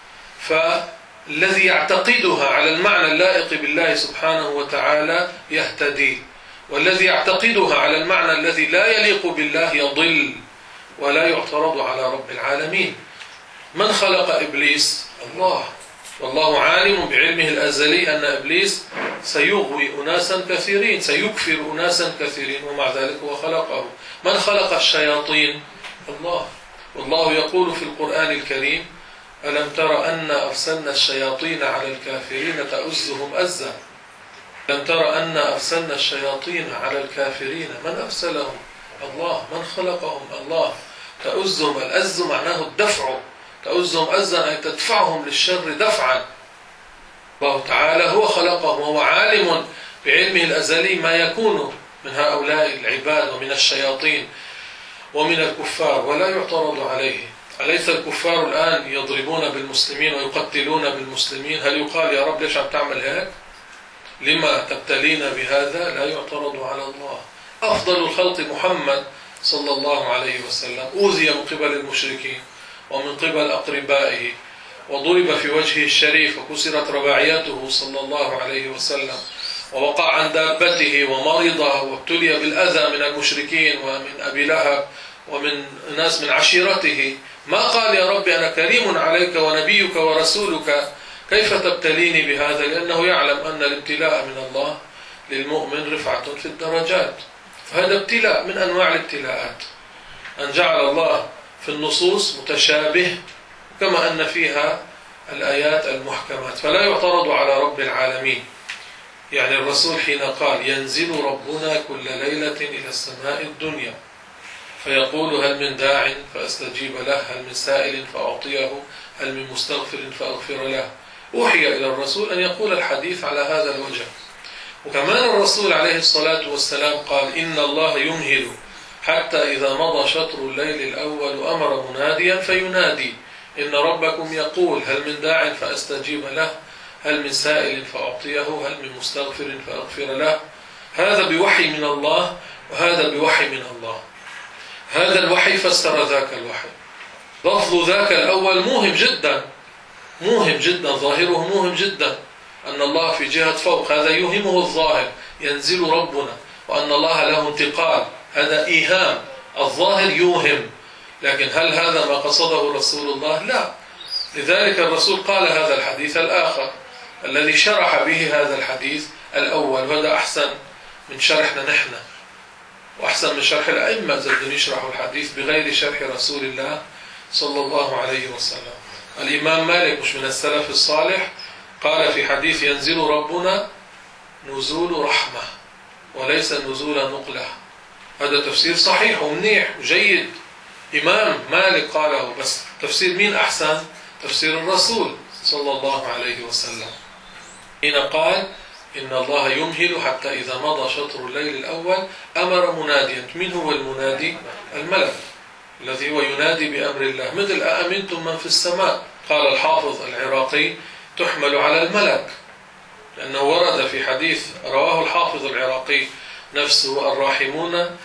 فالذي يعتقدها على المعنى اللائق بالله سبحانه وتعالى يهتدي، والذي يعتقدها على المعنى الذي لا يليق بالله يضل ولا يعترض على رب العالمين. من خلق إبليس؟ الله، والله عالم بعلمه الأزلي أن إبليس سيغوي أناسا كثيرين، سيكفر أناسا كثيرين، ومع ذلك هو خلقه. من خلق الشياطين؟ الله، والله يقول في القرآن الكريم ألم تر أن أرسلنا الشياطين على الكافرين تؤزهم أزا. ألم تر أن أرسلنا الشياطين على الكافرين، من أرسلهم؟ الله. من خلقهم؟ الله. تؤزهم، الأز معناه الدفع، تؤزهم أزا أي تدفعهم للشر دفعا. الله تعالى هو خلقهم وهو عالم بعلمه الأزلي ما يكون من هؤلاء العباد ومن الشياطين ومن الكفار ولا يعترض عليه. أليس الكفار الآن يضربون بالمسلمين ويقتلون بالمسلمين؟ هل يقال يا رب ليش عم تعمل هيك؟ لما تبتلينا بهذا؟ لا يعترض على الله. أفضل الخلق محمد صلى الله عليه وسلم أوذي من قبل المشركين ومن قبل أقربائه، وضرب في وجهه الشريف وكسرت رباعياته صلى الله عليه وسلم، ووقع عن دابته ومرض وابتلي بالأذى من المشركين ومن أبي لهب ومن ناس من عشيرته. ما قال يا رب أنا كريم عليك ونبيك ورسولك كيف تبتليني بهذا؟ لأنه يعلم أن الابتلاء من الله للمؤمن رفعة في الدرجات. فهذا ابتلاء من أنواع الابتلاءات، أن جعل الله في النصوص متشابه كما أن فيها الآيات المحكمات، فلا يعترض على رب العالمين. يعني الرسول حين قال ينزل ربنا كل ليلة إلى السماء الدنيا فيقول هل من داع فأستجيب له، هل من سائل فأعطيه، هل من مستغفر فأغفر له، أوحي إلى الرسول أن يقول الحديث على هذا الوجه. وكمان الرسول عليه الصلاة والسلام قال إن الله يمهل حتى إذا مضى شطر الليل الأول أمر مناديا فينادي إن ربكم يقول هل من داع فأستجيب له، هل من سائل فأعطيه، هل من مستغفر فأغفر له. هذا بوحي من الله وهذا بوحي من الله. هذا الوحي فسر ذاك الوحي. لفظ ذاك الأول موهم جدا، موهم جدا، ظاهره موهم جدا، أن الله في جهة فوق، هذا يوهمه الظاهر، ينزل ربنا، وأن الله له انتقال، هذا إيهام الظاهر يوهم، لكن هل هذا ما قصده رسول الله؟ لا. لذلك الرسول قال هذا الحديث الآخر الذي شرح به هذا الحديث الأول، وهذا أحسن من شرحنا نحن، وأحسن من شرح الأئمة إذا بدهم يشرحوا الحديث بغير شرح رسول الله صلى الله عليه وسلم. الإمام مالك مش من السلف الصالح قال في حديث ينزل ربنا نزول رحمة وليس نزول نقلة. هذا تفسير صحيح ومنيح وجيد، إمام مالك قاله، بس تفسير مين أحسن؟ تفسير الرسول صلى الله عليه وسلم حين قال إن الله يمهل حتى إذا مضى شطر الليل الأول أمر مناديا. من هو المنادي؟ الملك الذي هو ينادي بأمر الله، مثل أأمنتم من في السماء. قال الحافظ العراقي تحمل على الملك، لأنه ورد في حديث رواه الحافظ العراقي نفسه الراحمون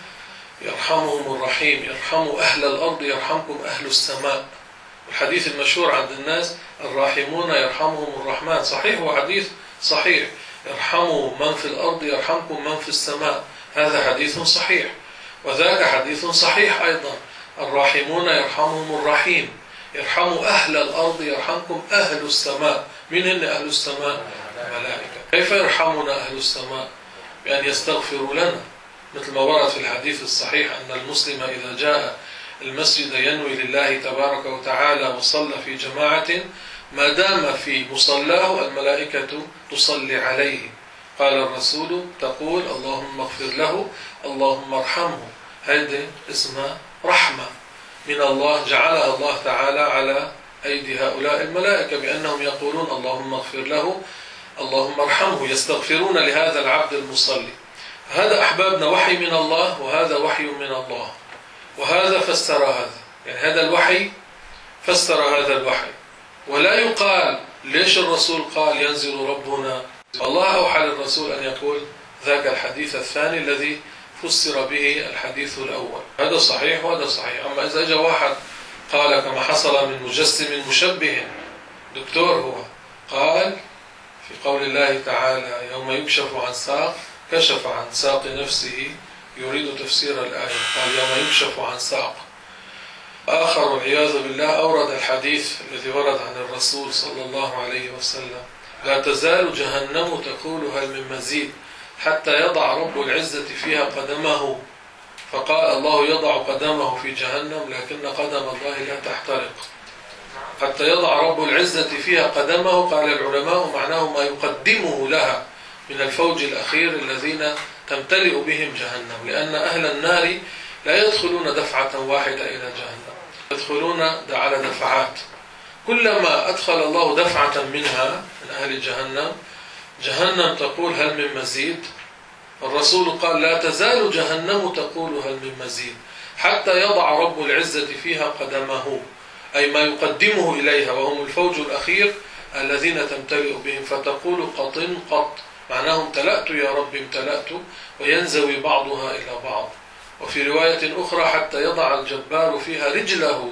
يرحمهم الرحيم، يرحموا أهل الأرض يرحمكم أهل السماء. الحديث المشهور عند الناس الراحمون يرحمهم الرحمن، صحيح، هو حديث صحيح، ارحموا من في الأرض يرحمكم من في السماء، هذا حديث صحيح. وذاك حديث صحيح أيضا، الراحمون يرحمهم الرحيم، يرحموا أهل الأرض يرحمكم أهل السماء. من هن أهل السماء؟ الملائكة. كيف يرحمنا أهل السماء؟ بأن يستغفروا لنا، مثل ما ورد في الحديث الصحيح أن المسلم إذا جاء المسجد ينوي لله تبارك وتعالى وصلى في جماعة ما دام في مصلاه الملائكة تصلي عليه. قال الرسول تقول اللهم اغفر له اللهم ارحمه، هذه اسمها رحمة من الله جعلها الله تعالى على أيدي هؤلاء الملائكة، بأنهم يقولون اللهم اغفر له اللهم ارحمه، يستغفرون لهذا العبد المصلي. هذا أحبابنا وحي من الله، وهذا وحي من الله، وهذا فسر هذا، يعني هذا الوحي فسر هذا الوحي. ولا يقال ليش الرسول قال ينزل ربنا، الله أوحى للرسول أن يقول ذاك الحديث الثاني الذي فسر به الحديث الأول. هذا صحيح وهذا صحيح. أما إذا جاء واحد قال كما حصل من مجسم مشبه، دكتور هو، قال في قول الله تعالى يوم يكشف عن ساق، كشف عن ساق نفسه يريد تفسير الآية، قال يوم يكشف عن ساق. آخر والعياذ بالله أورد الحديث الذي ورد عن الرسول صلى الله عليه وسلم لا تزال جهنم تقول هل من مزيد حتى يضع رب العزة فيها قدمه، فقال الله يضع قدمه في جهنم لكن قدم الله لا تحترق. حتى يضع رب العزة فيها قدمه، قال العلماء معناه ما يقدمه لها من الفوج الأخير الذين تمتلئ بهم جهنم، لأن أهل النار لا يدخلون دفعة واحدة إلى جهنم، يدخلون على دفعات. كلما أدخل الله دفعة منها من أهل جهنم، جهنم تقول هل من مزيد. الرسول قال لا تزال جهنم تقول هل من مزيد حتى يضع رب العزة فيها قدمه، أي ما يقدمه إليها، وهم الفوج الأخير الذين تمتلئ بهم، فتقول قط قط، معناه امتلأت يا رب امتلأت، وينزوي بعضها إلى بعض. وفي رواية أخرى حتى يضع الجبار فيها رجله.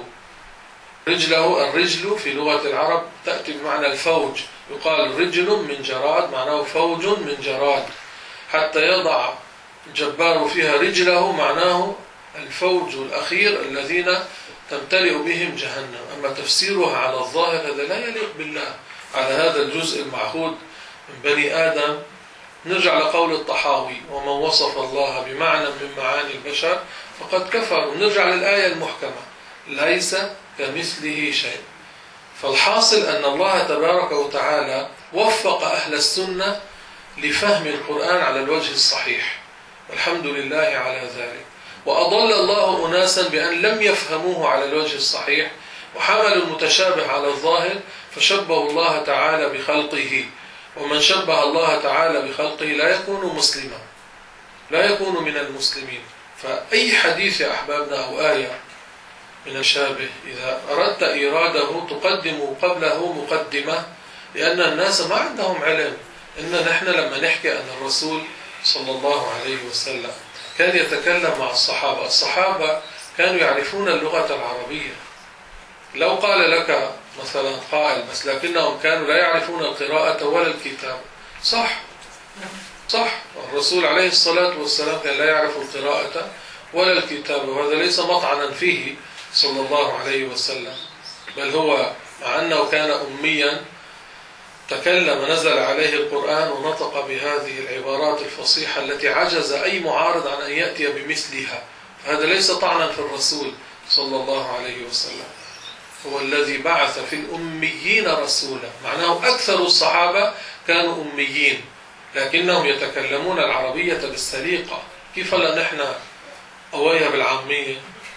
الرجل في لغة العرب تأتي بمعنى الفوج، يقال رجل من جراد، معناه فوج من جراد. حتى يضع الجبار فيها رجله معناه الفوج الأخير الذين تمتلئ بهم جهنم. أما تفسيرها على الظاهر هذا لا يليق بالله، على هذا الجزء المعهود من بني آدم. نرجع لقول الطحاوي ومن وصف الله بمعنى من معاني البشر فقد كفر، ونرجع للآية المحكمة ليس كمثله شيء. فالحاصل أن الله تبارك وتعالى وفق أهل السنة لفهم القرآن على الوجه الصحيح، والحمد لله على ذلك. وأضل الله أناسا بأن لم يفهموه على الوجه الصحيح، وحملوا المتشابه على الظاهر، فشبهوا الله تعالى بخلقه. ومن شبه الله تعالى بخلقه لا يكون مسلما، لا يكون من المسلمين. فأي حديث يا أحبابنا أو آية من الشابه إذا أردت إيراده تقدم قبله مقدمة، لأن الناس ما عندهم علم. إن نحن لما نحكي أن الرسول صلى الله عليه وسلم كان يتكلم مع الصحابة، الصحابة كانوا يعرفون اللغة العربية. لو قال لك مثلا قائل بس لكنهم كانوا لا يعرفون القراءة ولا الكتابة، صح، الرسول عليه الصلاة والسلام كان لا يعرف القراءة ولا الكتاب، وهذا ليس مطعنا فيه صلى الله عليه وسلم، بل هو مع أنه كان أميا تكلم، نزل عليه القرآن ونطق بهذه العبارات الفصيحة التي عجز أي معارض عن أن يأتي بمثلها. هذا ليس طعنا في الرسول صلى الله عليه وسلم. هو الذي بعث في الأميين رسولا، معناه أكثر الصحابة كانوا أميين لكنهم يتكلمون العربية بالسليقة. كيف لا نحن أويها بالعامية؟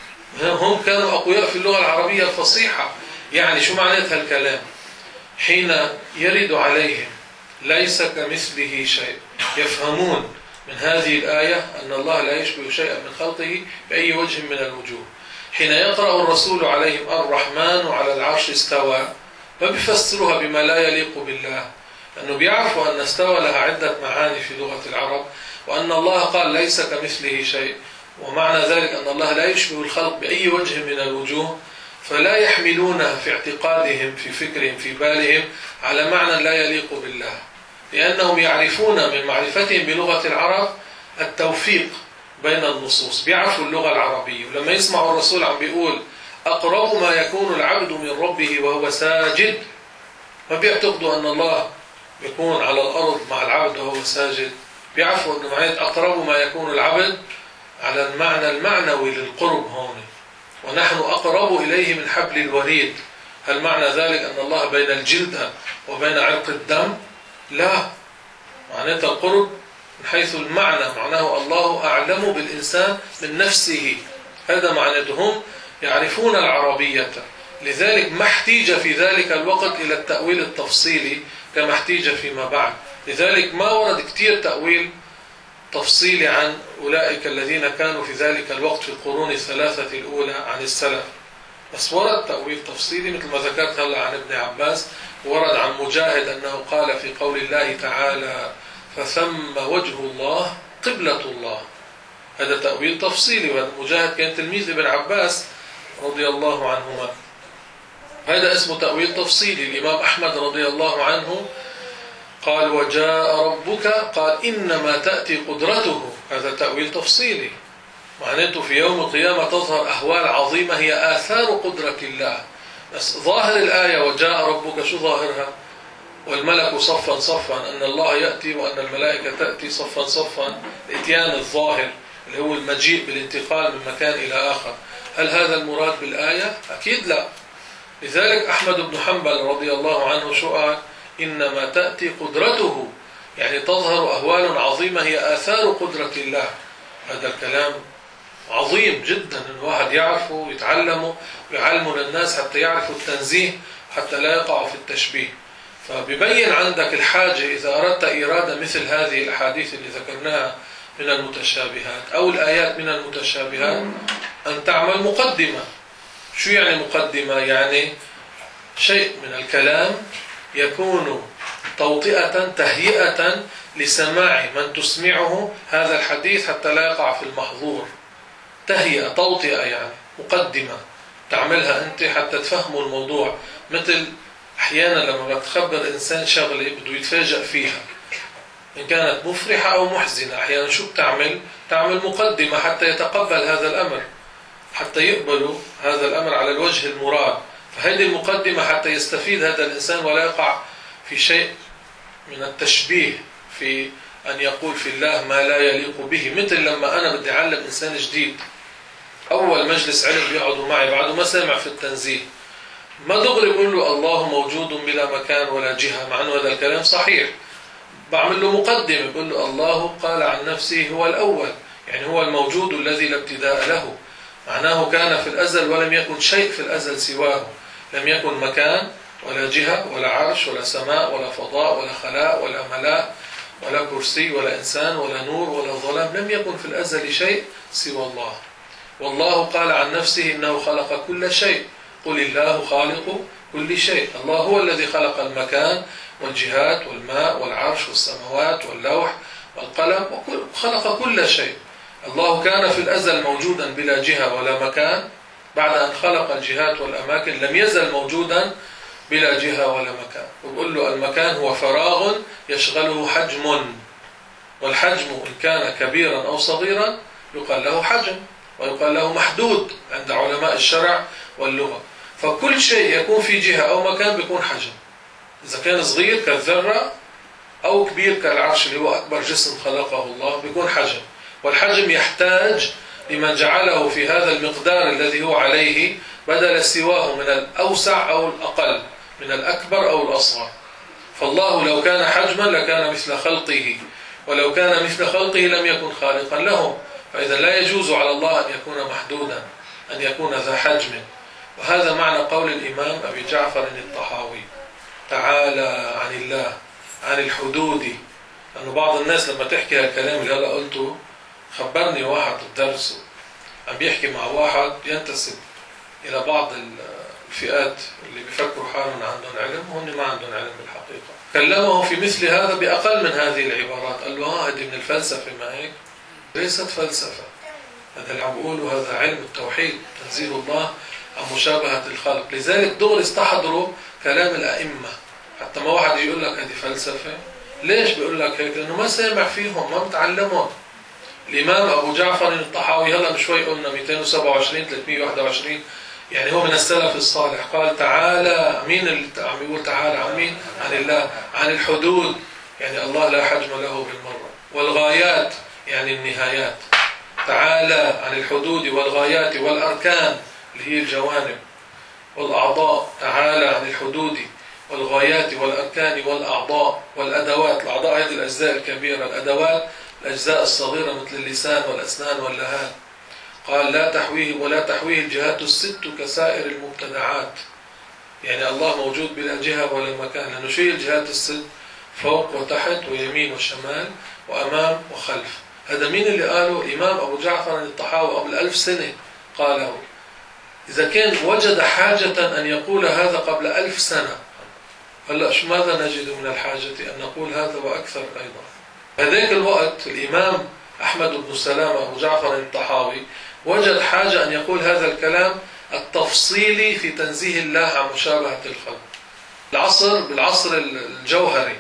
هم كانوا أقوياء في اللغة العربية الفصيحة. يعني شو معناتها الكلام؟ حين يرد عليهم ليس كمثله شيء، يفهمون من هذه الآية أن الله لا يشبه شيئا من خلقه بأي وجه من الوجوه. حين يقرأ الرسول عليهم الرحمن على العرش استوى، ما بيفسرها بما لا يليق بالله، لأنه بيعرفوا أن استوى لها عدة معاني في لغة العرب، وأن الله قال ليس كمثله شيء، ومعنى ذلك أن الله لا يشبه الخلق بأي وجه من الوجوه، فلا يحملون في اعتقادهم في فكرهم في بالهم على معنى لا يليق بالله، لأنهم يعرفون من معرفتهم بلغة العرب التوفيق بين النصوص، بيعرفوا اللغة العربية. ولما يسمعوا الرسول عم بيقول أقرب ما يكون العبد من ربه وهو ساجد، ما بيعتقدوا أن الله يكون على الأرض مع العبد وهو ساجد، بيعرفوا أنه معنى أقرب ما يكون العبد على المعنى المعنوي للقرب هون، ونحن أقرب إليه من حبل الوريد. هل معنى ذلك أن الله بين الجلد وبين عرق الدم؟ لا، معناته القرب من حيث المعنى، معناه الله أعلم بالإنسان من نفسه. هذا معناته. هم يعرفون العربية، لذلك ما احتيج في ذلك الوقت إلى التأويل التفصيلي كما احتيج فيما بعد. لذلك ما ورد كتير تأويل تفصيلي عن أولئك الذين كانوا في ذلك الوقت في القرون الثلاثة الأولى عن السلف، بس ورد تأويل تفصيلي مثل ما ذكرت هلا عن ابن عباس، ورد عن مجاهد أنه قال في قول الله تعالى فثم وجه الله قبلة الله. هذا تأويل تفصيلي، وهذا مجاهد كان تلميذ ابن عباس رضي الله عنهما. هذا اسمه تأويل تفصيلي. الإمام أحمد رضي الله عنه قال وجاء ربك، قال إنما تأتي قدرته. هذا تأويل تفصيلي، معناته في يوم القيامة تظهر أهوال عظيمة هي آثار قدرة الله. بس ظاهر الآية وجاء ربك شو ظاهرها؟ والملك صفا صفا، أن الله يأتي وأن الملائكة تأتي صفا صفا، الإتيان الظاهر اللي هو المجيء بالانتقال من مكان إلى آخر. هل هذا المراد بالآية؟ أكيد لا. لذلك أحمد بن حنبل رضي الله عنه شو قال؟ إنما تأتي قدرته، يعني تظهر أهوال عظيمة هي آثار قدرة الله. هذا الكلام عظيم جدا، أن الواحد يعرفه ويتعلمه ويعلمه للناس حتى يعرفوا التنزيه حتى لا يقعوا في التشبيه. فبيبين عندك الحاجة إذا أردت إيراد مثل هذه الأحاديث اللي ذكرناها من المتشابهات أو الآيات من المتشابهات أن تعمل مقدمة. شو يعني مقدمة؟ يعني شيء من الكلام يكون توطئة تهيئة لسماع من تسمعه هذا الحديث حتى لا يقع في المحظور. تهيئة، توطئة، يعني مقدمة تعملها أنت حتى تفهموا الموضوع. مثل أحيانا لما بتخبر إنسان شغلة بده يتفاجأ فيها، إن كانت مفرحة أو محزنة، أحيانا شو بتعمل؟ تعمل مقدمة حتى يتقبل هذا الأمر، حتى يقبلوا هذا الأمر على الوجه المراد. فهذه المقدمة حتى يستفيد هذا الإنسان ولا يقع في شيء من التشبيه في أن يقول في الله ما لا يليق به. مثل لما أنا بدي أعلم إنسان جديد، أول مجلس علم بيقعدوا معي بعده ما سامع في التنزيه، ما دغري بقول له الله موجود بلا مكان ولا جهة، مع أنه هذا الكلام صحيح. بعمل له مقدمة، بقول له الله قال عن نفسه هو الأول، يعني هو الموجود الذي لا ابتداء له، معناه كان في الأزل ولم يكن شيء في الأزل سواه، لم يكن مكان ولا جهة ولا عرش ولا سماء ولا فضاء ولا خلاء ولا ملاء ولا كرسي ولا إنسان ولا نور ولا ظلام، لم يكن في الأزل شيء سوى الله. والله قال عن نفسه إنه خلق كل شيء، قل الله خالق كل شيء. الله هو الذي خلق المكان والجهات والماء والعرش والسماوات واللوح والقلم، وخلق كل شيء. الله كان في الأزل موجودا بلا جهة ولا مكان، بعد أن خلق الجهات والأماكن لم يزل موجودا بلا جهة ولا مكان. ويقول له المكان هو فراغ يشغله حجم، والحجم إن كان كبيرا أو صغيرا يقال له حجم. ويقال له محدود عند علماء الشرع واللغة. فكل شيء يكون في جهة أو مكان بيكون حجم، إذا كان صغير كالذرة أو كبير كالعرش اللي هو أكبر جسم خلقه الله بيكون حجم. والحجم يحتاج لمن جعله في هذا المقدار الذي هو عليه بدل سواه من الأوسع أو الأقل، من الأكبر أو الأصغر. فالله لو كان حجما لكان مثل خلقه، ولو كان مثل خلقه لم يكن خالقا لهم. فإذا لا يجوز على الله أن يكون محدودا، أن يكون ذا حجم. وهذا معنى قول الإمام أبي جعفر الطحاوي: تعالى عن الله عن الحدود. لأنه بعض الناس لما تحكي هالكلام اللي هلا قلته، خبرني واحد بدرسه عم بيحكي مع واحد ينتسب إلى بعض الفئات اللي بيفكروا حالهم عندهم علم وهم ما عندهم علم بالحقيقة، كلمه في مثل هذا بأقل من هذه العبارات. قال له: هذه من الفلسفة، ما هيك؟ ليست فلسفة، هذا اللي عم بقوله هذا علم التوحيد، تنزيه الله عن مشابهة الخلق. لذلك دغري استحضروا كلام الأئمة، حتى ما واحد يقول لك هذه فلسفة. ليش بيقول لك هيك؟ لأنه ما سامع فيهم، ما متعلمهم. الإمام أبو جعفر الطحاوي هلا بشوي قلنا 227 321، يعني هو من السلف الصالح. قال: تعالى، مين اللي عم يقول تعالى؟ عن مين؟ عن الله. عن الحدود، يعني الله لا حجم له بالمرة. والغايات، يعني النهايات. تعالى عن الحدود والغايات والأركان اللي هي الجوانب والأعضاء. تعالى عن الحدود والغايات والأركان والأعضاء والأدوات. الأعضاء هذه الأجزاء الكبيرة، الأدوات الأجزاء الصغيرة مثل اللسان والأسنان واللهان. قال: لا تحويه ولا تحويه الجهات الست كسائر المبتدعات. يعني الله موجود بلا جهة ولا مكان، لأنه شيء الجهات الست؟ فوق وتحت ويمين وشمال وأمام وخلف. هذا مين اللي قاله؟ الإمام أبو جعفر الطحاوي قبل 1000 سنة قاله. إذا كان وجد حاجة أن يقول هذا قبل 1000 سنة، هلأ ماذا نجد من الحاجة أن نقول هذا وأكثر أيضا؟ هذاك الوقت الإمام أحمد بن سلام أبو جعفر الطحاوي وجد حاجة أن يقول هذا الكلام التفصيلي في تنزيه الله عن مشابهة الخلق. بالعصر الجوهري،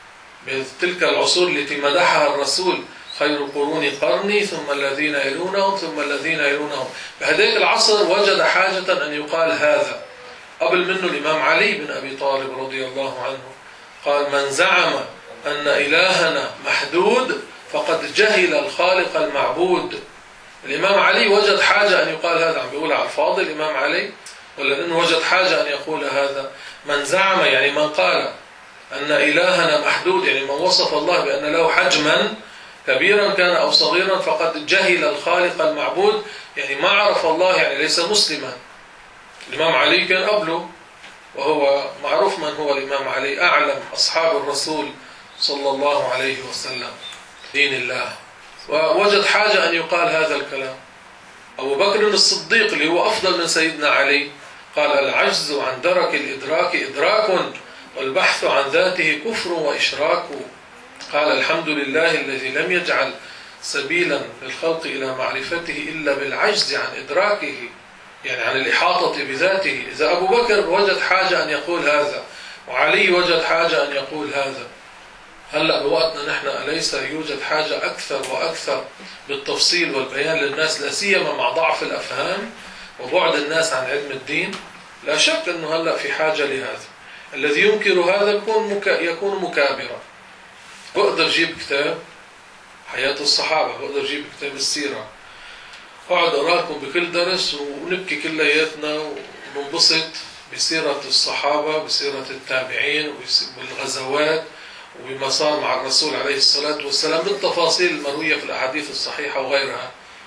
بتلك العصور التي مدحها الرسول: خير القرون قرني ثم الذين يلونهم ثم الذين يلونهم. بهذاك العصر وجد حاجة أن يقال هذا. قبل منه الإمام علي بن أبي طالب رضي الله عنه قال: من زعم أن إلهنا محدود فقد جهل الخالق المعبود. الإمام علي وجد حاجة أن يقال هذا. عم بيقول على الفاضل الإمام علي، ولا أنه وجد حاجة أن يقول هذا؟ من زعم، يعني من قال أن إلهنا محدود، يعني من وصف الله بأن له حجما كبيرا كان أو صغيرا، فقد جهل الخالق المعبود، يعني ما عرف الله، يعني ليس مسلما. الإمام علي كان قبله، وهو معروف من هو الإمام علي، أعلم أصحاب الرسول صلى الله عليه وسلم دين الله. ووجد حاجة أن يقال هذا الكلام. أبو بكر الصديق اللي هو أفضل من سيدنا علي قال: العجز عن درك الإدراك إدراك، والبحث عن ذاته كفر وإشراك. قال: الحمد لله الذي لم يجعل سبيلا للخلق إلى معرفته إلا بالعجز عن إدراكه، يعني عن الإحاطة بذاته. إذا أبو بكر وجد حاجة أن يقول هذا، وعلي وجد حاجة أن يقول هذا، هلأ بوقتنا نحن أليس يوجد حاجة أكثر وأكثر بالتفصيل والبيان للناس، لا سيما مع ضعف الأفهام وبعد الناس عن علم الدين؟ لا شك أنه هلأ في حاجة لهذا. الذي ينكر هذا يكون مكابرا. بقدر جيب كتاب حياة الصحابة، بقدر جيب كتاب السيرة، أقعد أراكم بكل درس ونبكي كلياتنا وننبسط بسيرة الصحابة، بسيرة التابعين، وبالغزوات، وبما صار مع الرسول عليه الصلاة والسلام، بالتفاصيل المروية في الأحاديث الصحيحة وغيرها.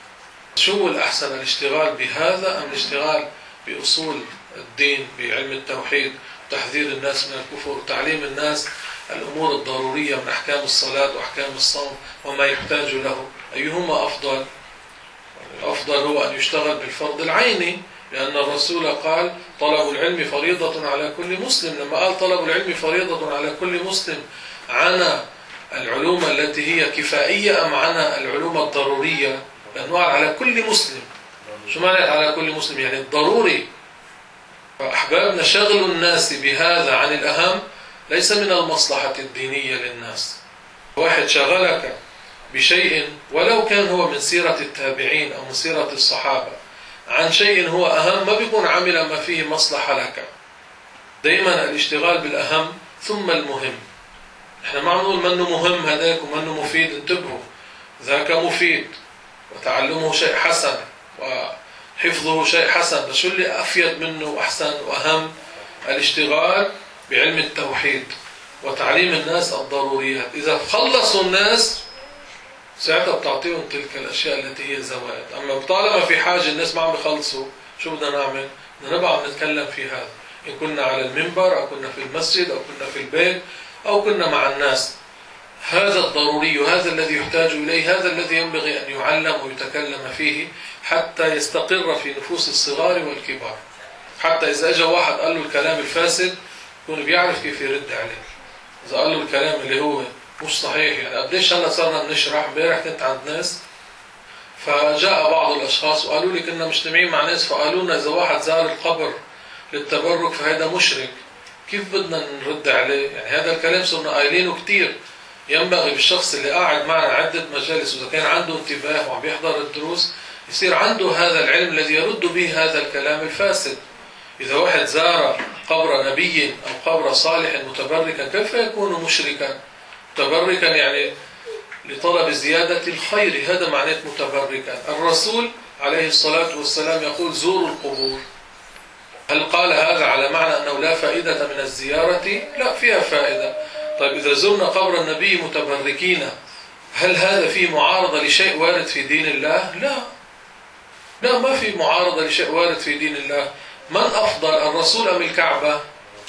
شو الأحسن، الاشتغال بهذا أم الاشتغال بأصول الدين، بعلم التوحيد، تحذير الناس من الكفر، وتعليم الناس الأمور الضرورية من أحكام الصلاة وأحكام الصوم وما يحتاج له؟ أيهما أفضل؟ الأفضل هو أن يشتغل بالفرض العيني، لأن الرسول قال: طلب العلم فريضة على كل مسلم. لما قال طلب العلم فريضة على كل مسلم، عنا العلوم التي هي كفائية أم عنا العلوم الضرورية؟ لأنه على كل مسلم. شو معنى على كل مسلم؟ يعني الضروري. فأحبابنا شغل الناس بهذا عن الأهم ليس من المصلحة الدينية للناس. واحد شغلك بشيء ولو كان هو من سيرة التابعين أو من سيرة الصحابة عن شيء هو أهم، ما بيكون عمل ما فيه مصلحة لك. دايما الاشتغال بالأهم ثم المهم. احنا ما عم نقول منه مهم هذاك ومنه مفيد، انتبهوا، ذاك مفيد وتعلمه شيء حسن وحفظه شيء حسن، بس شو اللي أفيد منه وأحسن وأهم؟ الاشتغال بعلم التوحيد وتعليم الناس الضروريات. إذا خلصوا الناس ساعتها بتعطيهم تلك الأشياء التي هي زوائد. أما طالما في حاجة الناس ما عم بيخلصوا، شو بدنا نعمل؟ بدنا نبقى عم نتكلم في هذا، إن كنا على المنبر أو كنا في المسجد أو كنا في البيت أو كنا مع الناس. هذا الضروري وهذا الذي يحتاج إليه، هذا الذي ينبغي أن يعلم ويتكلم فيه حتى يستقر في نفوس الصغار والكبار، حتى إذا أجى واحد قال له الكلام الفاسد يكون بيعرف كيف يرد عليه. إذا قال له الكلام اللي هو مش صحيح، يعني قديش هلا صرنا بنشرح. امبارح كنت عند ناس فجاء بعض الأشخاص وقالوا لي كنا مجتمعين مع ناس فقالوا لنا إذا واحد زار القبر للتبرك فهذا مشرك، كيف بدنا نرد عليه؟ يعني هذا الكلام صرنا قايلينه كتير. ينبغي بالشخص اللي قاعد معنا عدة مجالس وإذا كان عنده انتباه وعم بيحضر الدروس يصير عنده هذا العلم الذي يرد به هذا الكلام الفاسد. إذا واحد زار قبر نبي أو قبر صالح متبركا كيف يكون مشركا؟ متبركا يعني لطلب زيادة الخير، هذا معناه متبركا. الرسول عليه الصلاة والسلام يقول زوروا القبور. هل قال هذا على معنى أنه لا فائدة من الزيارة؟ لا، فيها فائدة. طيب إذا زرنا قبر النبي متبركين هل هذا فيه معارضة لشيء وارد في دين الله؟ لا، ما في معارضة لشيء وارد في دين الله. من أفضل، الرسول أم الكعبة؟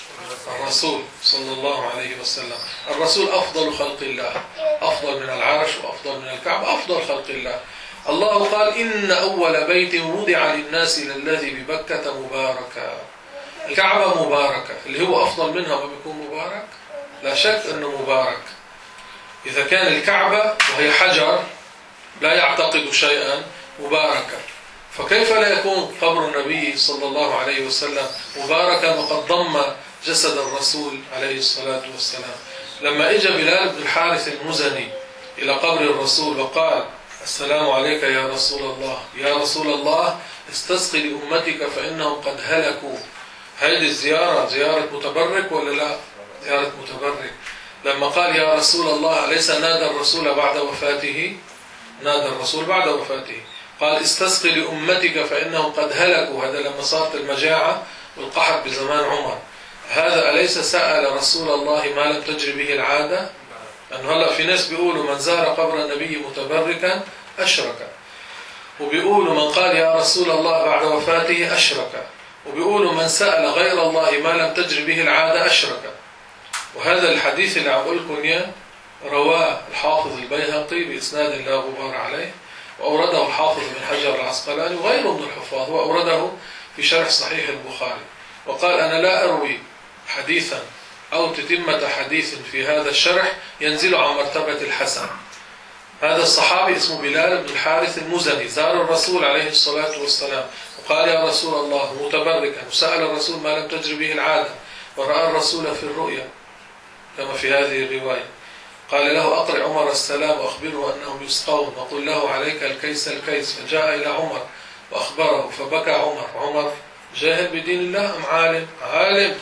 الرسول صلى الله عليه وسلم. الرسول أفضل خلق الله، أفضل من العرش وأفضل من الكعبة، أفضل خلق الله. الله قال إن أول بيت وضع للناس للذي ببكة مباركا. الكعبة مباركة، اللي هو أفضل منها ما بيكون مبارك؟ لا شك أنه مبارك. إذا كان الكعبة وهي حجر لا يعتقد شيئا مباركا، فكيف لا يكون قبر النبي صلى الله عليه وسلم مباركا وقد ضم جسد الرسول عليه الصلاة والسلام؟ لما اجى بلال بن الحارث المزني إلى قبر الرسول وقال السلام عليك يا رسول الله، يا رسول الله استسقي لأمتك فإنهم قد هلكوا. هذه الزيارة زيارة متبرك ولا لا؟ زيارة متبرك. لما قال يا رسول الله أليس نادى الرسول بعد وفاته؟ نادى الرسول بعد وفاته، قال استسقي لأمتك فإنهم قد هلكوا. هذا لما صارت المجاعة والقحط بزمان عمر. هذا أليس سأل رسول الله ما لم تجري به العادة؟ لأنه هلأ في ناس بيقولوا من زار قبر النبي متبركا أشرك، وبيقولوا من قال يا رسول الله بعد وفاته أشرك، وبيقولوا من سأل غير الله ما لم تجري به العادة أشرك. وهذا الحديث اللي عم أقول لكم إياه رواه الحافظ البيهقي بإسناد لا غبار عليه، وأورده الحافظ بن حجر العسقلاني وغيره من الحفاظ، وأورده في شرح صحيح البخاري. وقال أنا لا أروي حديثا أو تتمة حديث في هذا الشرح ينزل عن مرتبة الحسن. هذا الصحابي اسمه بلال بن الحارث المزني زار الرسول عليه الصلاة والسلام وقال يا رسول الله متبركا، وسأل الرسول ما لم تجري به العادة، ورأى الرسول في الرؤيا كما في هذه الرواية. قال له أقرئ عمر السلام وأخبره أنهم يسقون، وقل له عليك الكيس الكيس. فجاء إلى عمر وأخبره فبكى عمر جاهل بدين الله أم عالم؟ عالم.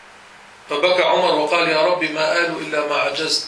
فبكى عمر وقال يا رب ما قالوا إلا ما عجزت،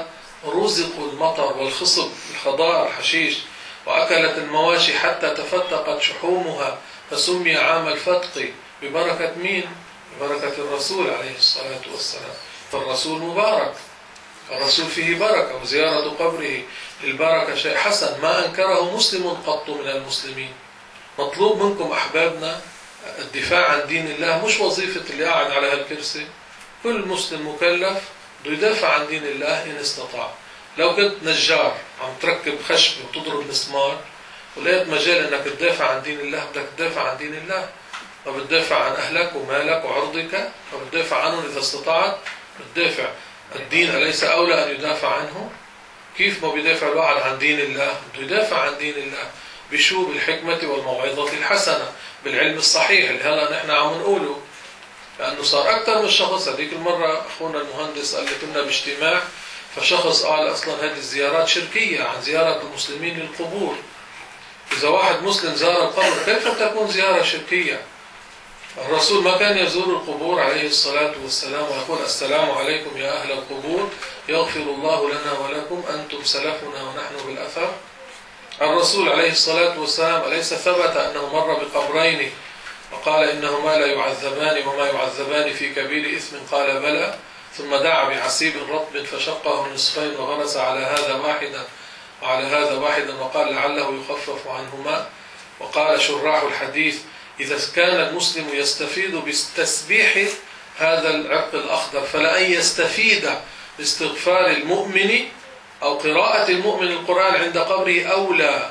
ورزقوا المطر والخصب الخضار الحشيش، وأكلت المواشي حتى تفتقت شحومها فسمي عام الفتق. ببركة مين؟ ببركة الرسول عليه الصلاة والسلام. فالرسول مبارك، الرسول فيه بركة، وزيارة قبره للبركة شيء حسن ما أنكره مسلم قط من المسلمين. مطلوب منكم أحبابنا الدفاع عن دين الله، مش وظيفة اللي قاعد على هالكرسي. كل مسلم مكلف بده يدافع عن دين الله إن استطاع. لو كنت نجار عم تركب خشب وتضرب مسمار ولقيت مجال انك تدافع عن دين الله، بدك تدافع عن دين الله، فبتدافع عن أهلك ومالك وعرضك، فبتدافع عنهم إذا استطعت. بتدافع الدين أليس أولى أن يدافع عنه؟ كيف ما بيدافع الواحد عن دين الله؟ بده يدافع عن دين الله بشو؟ بالحكمة والموعظة الحسنة، بالعلم الصحيح اللي هلا نحن عم نقوله. لأنه صار أكثر من شخص. هذيك المرة أخونا المهندس قال لي كنا باجتماع فشخص قال أصلا هذه الزيارات شركية عن زيارة المسلمين للقبور. إذا واحد مسلم زار القبر كيف تكون زيارة شركية؟ الرسول ما كان يزور القبور عليه الصلاة والسلام ويقول السلام عليكم يا أهل القبور يغفر الله لنا ولكم أنتم سلفنا ونحن بالأثر. الرسول عليه الصلاة والسلام أليس ثبت أنه مر بقبرين وقال إنهما لا يعذبان وما يعذبان في كبير إثم؟ قال بلى. ثم دعا بعسيب رطب فشقه نصفين وغرس على هذا واحدا وعلى هذا واحدا وقال لعله يخفف عنهما. وقال شراح الحديث إذا كان المسلم يستفيد بتسبيح هذا العرق الأخضر فلأن يستفيد باستغفار المؤمن أو قراءة المؤمن القرآن عند قبره أولى.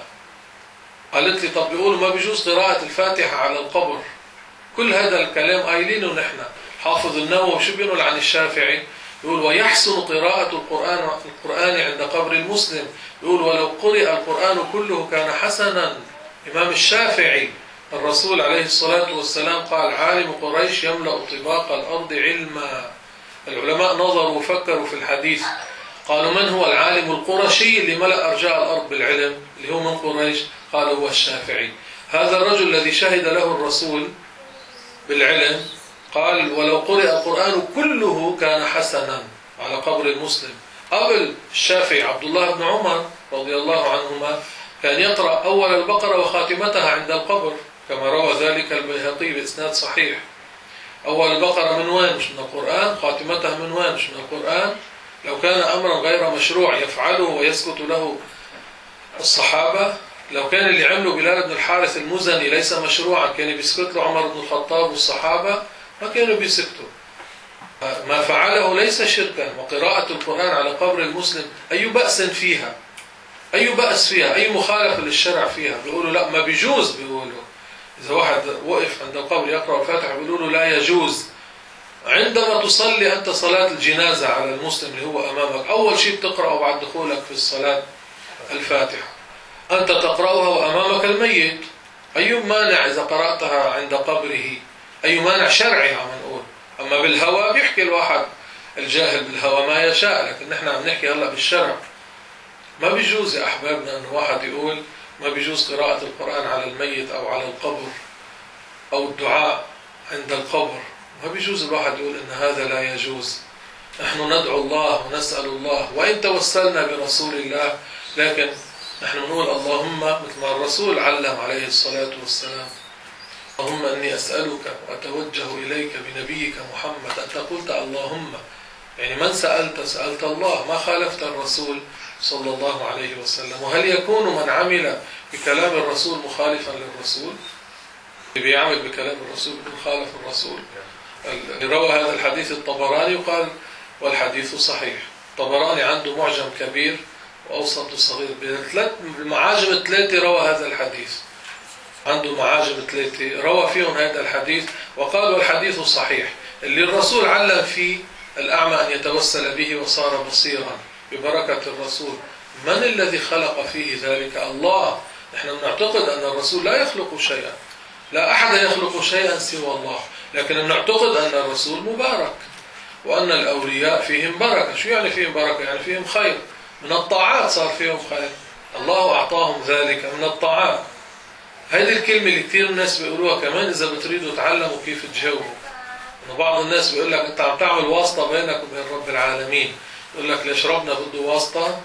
قالت لي طب بيقولوا ما بيجوز قراءة الفاتحة على القبر. كل هذا الكلام قايلينه نحن. حافظ النووي شو بيقول عن الشافعي؟ يقول ويحسن قراءة القرآن عند قبر المسلم. يقول ولو قرئ القرآن كله كان حسنا. إمام الشافعي الرسول عليه الصلاة والسلام قال عالم قريش يملأ طباق الأرض علما. العلماء نظروا وفكروا في الحديث قالوا من هو العالم القرشي اللي ملأ أرجاء الأرض بالعلم اللي هو من قريش؟ قالوا هو الشافعي. هذا الرجل الذي شهد له الرسول بالعلم قال ولو قرئ القرآن كله كان حسنا على قبر المسلم. قبل الشافعي عبد الله بن عمر رضي الله عنهما كان يقرأ أول البقرة وخاتمتها عند القبر كما روى ذلك البيهقي بإسناد صحيح. أول البقرة من وين؟ مش من القرآن. خاتمتها من وين؟ مش من القرآن. لو كان أمرا غير مشروع يفعله ويسكت له الصحابة، لو كان اللي عمله بلال بن الحارث المزني ليس مشروعا كان بيسكت له عمر بن الخطاب والصحابة ما كانوا بيسكتوا. ما فعله ليس شركا. وقراءة القرآن على قبر المسلم أي بأس فيها؟ أي بأس فيها؟ أي مخالفة للشرع فيها؟ بيقولوا لا ما بيجوز. بيقولوا إذا واحد وقف عند القبر يقرأ الفاتحة بيقولوا لا يجوز. عندما تصلي أنت صلاة الجنازة على المسلم اللي هو أمامك أول شيء بتقرأه بعد دخولك في الصلاة الفاتحة. أنت تقرأها وأمامك الميت. أي مانع إذا قرأتها عند قبره؟ أي مانع شرعي عم نقول. أما بالهوى بيحكي الواحد الجاهل بالهوى ما يشاء، لكن نحن عم نحكي هلأ بالشرع. ما بيجوز يا أحبابنا أن واحد يقول ما بيجوز قراءة القرآن على الميت أو على القبر أو الدعاء عند القبر. ما بيجوز الواحد يقول إن هذا لا يجوز. نحن ندعو الله ونسأل الله وإن توسلنا برسول الله، لكن نحن نقول اللهم مثل ما الرسول علم عليه الصلاة والسلام اللهم أني أسألك وأتوجه إليك بنبيك محمد. أنت قلت اللهم، يعني من سألت الله، ما خالفت الرسول صلى الله عليه وسلم. وهل يكون من عمل بكلام الرسول مخالفا للرسول؟ اللي بيعمل بكلام الرسول بيخالف الرسول. روى هذا الحديث الطبراني وقال والحديث صحيح. الطبراني عنده معجم كبير وأوسط وصغير، بمعاجم 3 روى هذا الحديث. عنده معاجم 3 روى فيهم هذا الحديث وقال والحديث صحيح. اللي الرسول علم فيه الأعمى أن يتوسل به وصار بصيرا ببركة الرسول. من الذي خلق فيه ذلك؟ الله. نحن نعتقد أن الرسول لا يخلق شيئا، لا أحد يخلق شيئا سوى الله، لكن نعتقد أن الرسول مبارك وأن الأولياء فيهم بركة. شو يعني فيهم بركة؟ يعني فيهم خير، من الطاعات صار فيهم خير، الله أعطاهم ذلك من الطاعات. هذه الكلمة اللي كثير الناس بيقولوها كمان إذا بتريدوا تعلموا كيف تجاوبوا. بعض الناس بيقول لك أنت عم تعمل واسطة بينك وبين رب العالمين. يقول لك ليش ربنا بده واسطة؟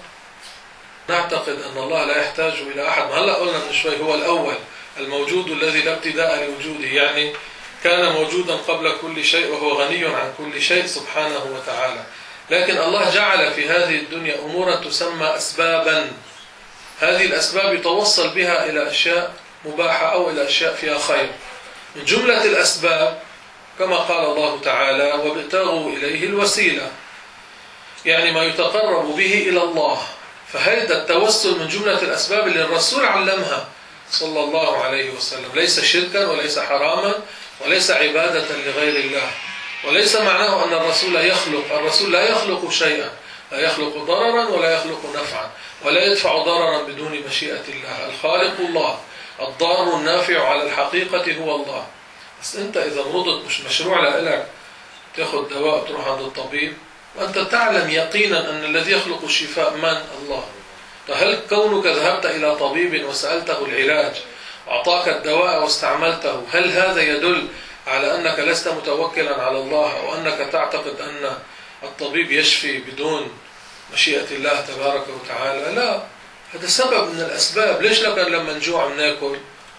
نعتقد أن الله لا يحتاج إلى أحد. هلأ قلنا من شوي هو الأول الموجود الذي لا ابتداء لوجوده، يعني كان موجودا قبل كل شيء وهو غني عن كل شيء سبحانه وتعالى. لكن الله جعل في هذه الدنيا أمورا تسمى أسبابا. هذه الأسباب يتوصل بها إلى أشياء مباحة أو إلى أشياء فيها خير. من جملة الأسباب كما قال الله تعالى وابتغوا إليه الوسيلة، يعني ما يتقرب به إلى الله. فهذا التوسل من جملة الأسباب اللي الرسول علمها صلى الله عليه وسلم، ليس شركا وليس حراما وليس عبادة لغير الله. وليس معناه أن الرسول يخلق. الرسول لا يخلق شيئا، لا يخلق ضررا ولا يخلق نفعا ولا يدفع ضررا بدون مشيئة الله. الخالق الله، الضار النافع على الحقيقة هو الله. بس أنت إذا مرضت مش مشروع لك تأخذ دواء تروح عند الطبيب، وأنت تعلم يقينا أن الذي يخلق الشفاء من؟ الله. فهل كونك ذهبت إلى طبيب وسألته العلاج أعطاك الدواء واستعملته، هل هذا يدل على أنك لست متوكلا على الله، أو أنك تعتقد أن الطبيب يشفي بدون مشيئة الله تبارك وتعالى؟ لا، هذا سبب من الأسباب. ليش لكن لما نجوع بناكل؟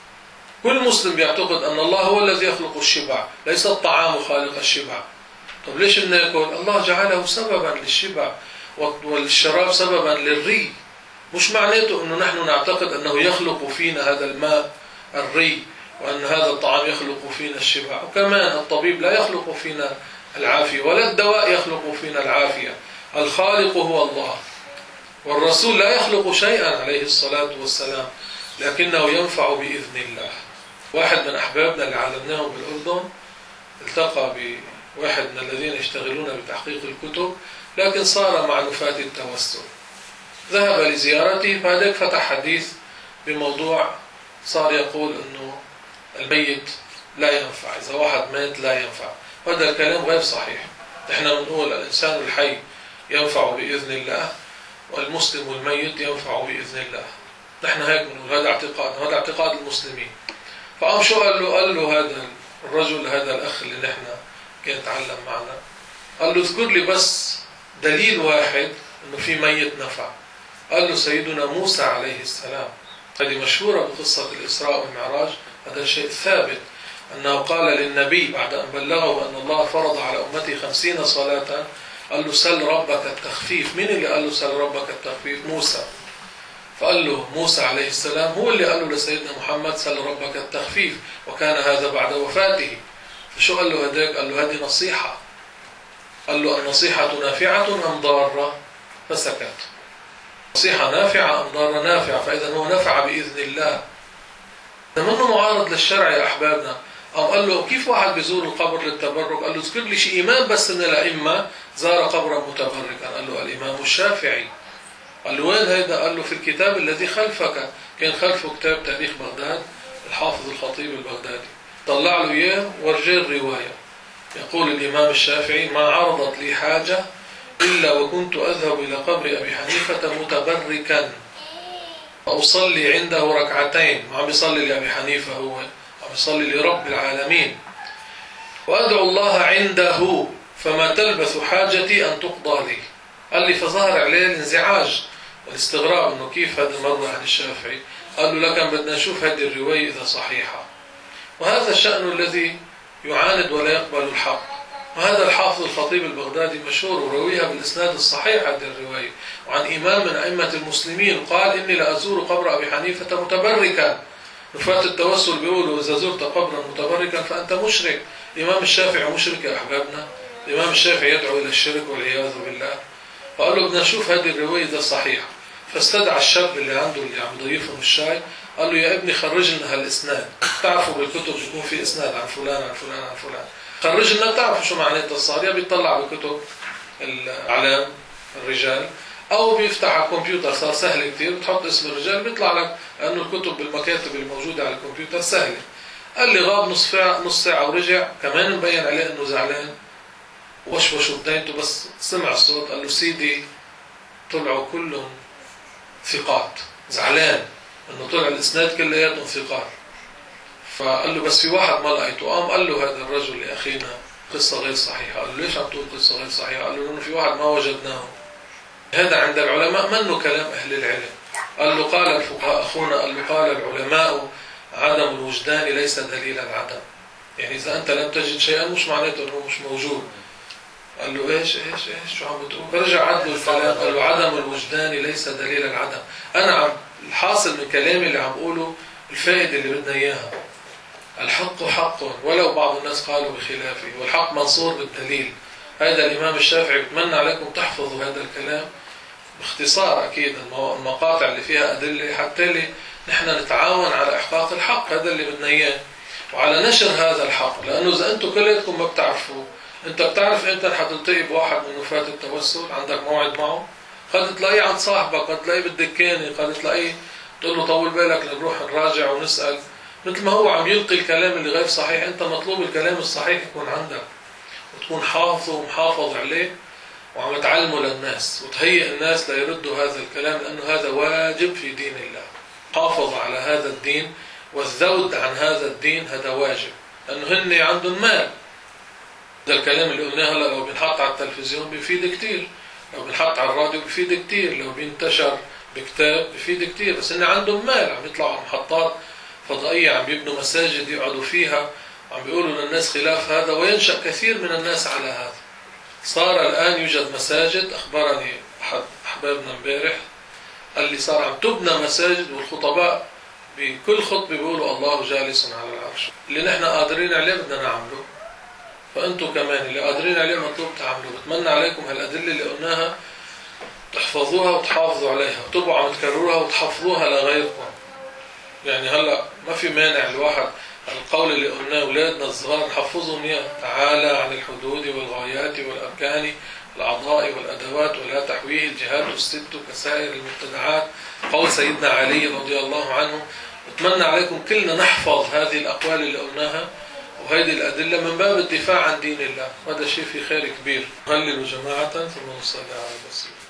كل مسلم يعتقد أن الله هو الذي يخلق الشبع، ليس الطعام خالق الشبع. طب ليش بناكل؟ الله جعله سببا للشبع، والشراب سببا للري. مش معناته أنه نحن نعتقد أنه يخلق فينا هذا الماء الري، وأن هذا الطعام يخلق فينا الشبع. وكمان الطبيب لا يخلق فينا العافية، ولا الدواء يخلق فينا العافية. الخالق هو الله. والرسول لا يخلق شيئا عليه الصلاة والسلام، لكنه ينفع بإذن الله. واحد من أحبابنا اللي علمناهم بالأردن التقى بواحد من الذين يشتغلون بتحقيق الكتب، لكن صار مع نفاة التوسل. ذهب لزيارته، فهذاك فتح حديث بموضوع صار يقول أنه الميت لا ينفع، إذا واحد مات لا ينفع. هذا الكلام غير صحيح. نحن بنقول الإنسان الحي ينفع بإذن الله، والمسلم والميت ينفع بإذن الله. نحن هيك بنقول، هذا اعتقاد المسلمين. فقام شو قال له؟ قال له هذا الرجل، هذا الأخ اللي نحن كان يتعلم معنا، قال له اذكر لي بس دليل واحد أنه في ميت نفع. قال له سيدنا موسى عليه السلام. هذه مشهورة بقصة الإسراء والمعراج. هذا شيء ثابت أنه قال للنبي بعد أن بلغه أن الله فرض على أمته 50 صلاة، قال له سل ربك التخفيف. مين اللي قال له سل ربك التخفيف؟ موسى. فقال له موسى عليه السلام هو اللي قال له لسيدنا محمد سل ربك التخفيف، وكان هذا بعد وفاته. فشو قال له هداك؟ قال له هذه نصيحة. قال له النصيحة نافعة أم ضارة؟ فسكت. نصيحة نافعة أم ضارة؟ نافعة. فإذا هو نفع بإذن الله، منه معارض للشرع يا أحبابنا. قال له كيف واحد بيزور القبر للتبرك؟ قال له اذكر لي شيء إمام بس من الأئمة زار قبرا متبركا. قال له الإمام الشافعي. قال له وين هيدا؟ قال له في الكتاب الذي خلفك. كان خلفه كتاب تاريخ بغداد الحافظ الخطيب البغدادي، طلع له إياه ورجال الرواية. يقول الإمام الشافعي ما عرضت لي حاجة إلا وكنت أذهب إلى قبر أبي حنيفة متبركا وأصلي عنده ركعتين. ما عم بيصلي لأبي حنيفة، هو عم بيصلي لرب العالمين. وأدعو الله عنده فما تلبث حاجتي أن تقضى لي. قال لي فظهر عليه الانزعاج والاستغراب أنه كيف هذا المرة عن الشافعي. قال له لكن بدنا نشوف هذه الرواية إذا صحيحة. وهذا الشأن الذي يعاند ولا يقبل الحق. وهذا الحافظ الخطيب البغدادي مشهور ورويها بالإسناد الصحيح هذه الرواية، وعن إمام من أئمة المسلمين قال إني لأزور قبر أبي حنيفة متبركا. نفاة التوسل بيقولوا إذا زرت قبرا متبركا فأنت مشرك. الإمام الشافعي مشرك يا أحبابنا؟ الإمام الشافعي يدعو إلى الشرك والعياذ بالله. فقال له بدنا نشوف هذه الرواية إذا صحيحة. فاستدعى الشاب اللي عنده اللي عم يضيفهم الشاي، قال له يا ابني خرج لنا هالإسناد. تعرفوا بالكتب بيكون في إسناد عن فلان عن فلان عن فلان، خرج لنا. بتعرفوا شو معناتها الصار؟ يا بيطلع بكتب الأعلام الرجال، أو بيفتح على الكمبيوتر. صار سهل كتير، بتحط اسم الرجال بيطلع لك، لأنه الكتب بالمكاتب الموجودة على الكمبيوتر سهلة. قال لي غاب نص ساعة ورجع، كمان مبين عليه إنه زعلان، وشوشوا بدايته بس سمع الصوت. قال له سيدي طلعوا كلهم ثقات، زعلان انه طلع الاسناد كلياتهم ثقات. فقال له بس في واحد ما لقيته. قال له هذا الرجل لاخينا قصه غير صحيحه. قال له ليش عم تقول قصه غير صحيحه؟ قال له لانه في واحد ما وجدناه. هذا عند العلماء منه كلام اهل العلم. قال له قال الفقهاء اخونا، قال له قال العلماء عدم الوجدان ليس دليل العدم. يعني اذا انت لم تجد شيئا مش معناته انه مش موجود. قال له ايش شو عم بتقول؟ فرجع عدله الكلام، قال له عدم الوجدان ليس دليل العدم. انا الحاصل من كلامي اللي عم بقوله الفائده اللي بدنا اياها. الحق حق ولو بعض الناس قالوا بخلافه، والحق منصور بالدليل. هذا الامام الشافعي بتمنى عليكم تحفظوا هذا الكلام باختصار. اكيد المقاطع اللي فيها ادله حتى اللي نحن نتعاون على احقاق الحق، هذا اللي بدنا اياه، وعلى نشر هذا الحق. لانه اذا انتم كلكم ما بتعرفوا، انت بتعرف امتى حتلتقي بواحد من نفاة التوسل؟ عندك موعد معه؟ قد تلاقيه عند صاحبك، قد تلاقيه بالدكانه، قد تلاقيه تقول له طول بالك لنروح نراجع ونسأل. مثل ما هو عم يلقي الكلام اللي غير صحيح، انت مطلوب الكلام الصحيح يكون عندك وتكون حافظه ومحافظ عليه وعم تعلمه للناس وتهيئ الناس ليردوا هذا الكلام، لأنه هذا واجب في دين الله. حافظ على هذا الدين والذود عن هذا الدين هذا واجب، لأنه هن عندهم مال. ده الكلام اللي قلناه هلا لو بنحط على التلفزيون بيفيد كتير، لو بنحط على الراديو بيفيد كتير، لو بينتشر بكتاب بيفيد كتير، بس إن عندهم مال عم يطلعوا على محطات فضائية، عم يبنوا مساجد يقعدوا فيها، عم بيقولوا للناس خلاف هذا، وينشأ كثير من الناس على هذا. صار الآن يوجد مساجد، أخبرني أحد أحبابنا امبارح قال لي صار عم تبنى مساجد والخطباء بكل خطبة بيقولوا الله جالس على العرش. اللي نحن قادرين عليه بدنا نعمله، فأنتم كمان اللي قادرين عليه مطلوب تعملوا. بتمنى عليكم هالأدلة اللي قلناها تحفظوها وتحافظوا عليها، وتبقوا عم تكرروها وتحفظوها لغيركم. يعني هلا ما في مانع الواحد القول اللي قلناه أولادنا الصغار نحفظهم إياه، تعالى عن الحدود والغايات والأركان الأعضاء والأدوات ولا تحويه الجهات الست كسائر المبتدعات، قول سيدنا علي رضي الله عنه. أتمنى عليكم كلنا نحفظ هذه الأقوال اللي قلناها وهذه الأدلة من باب الدفاع عن دين الله، وهذا شيء في خير كبير. هللوا جماعة ثم نصلي على الرسول.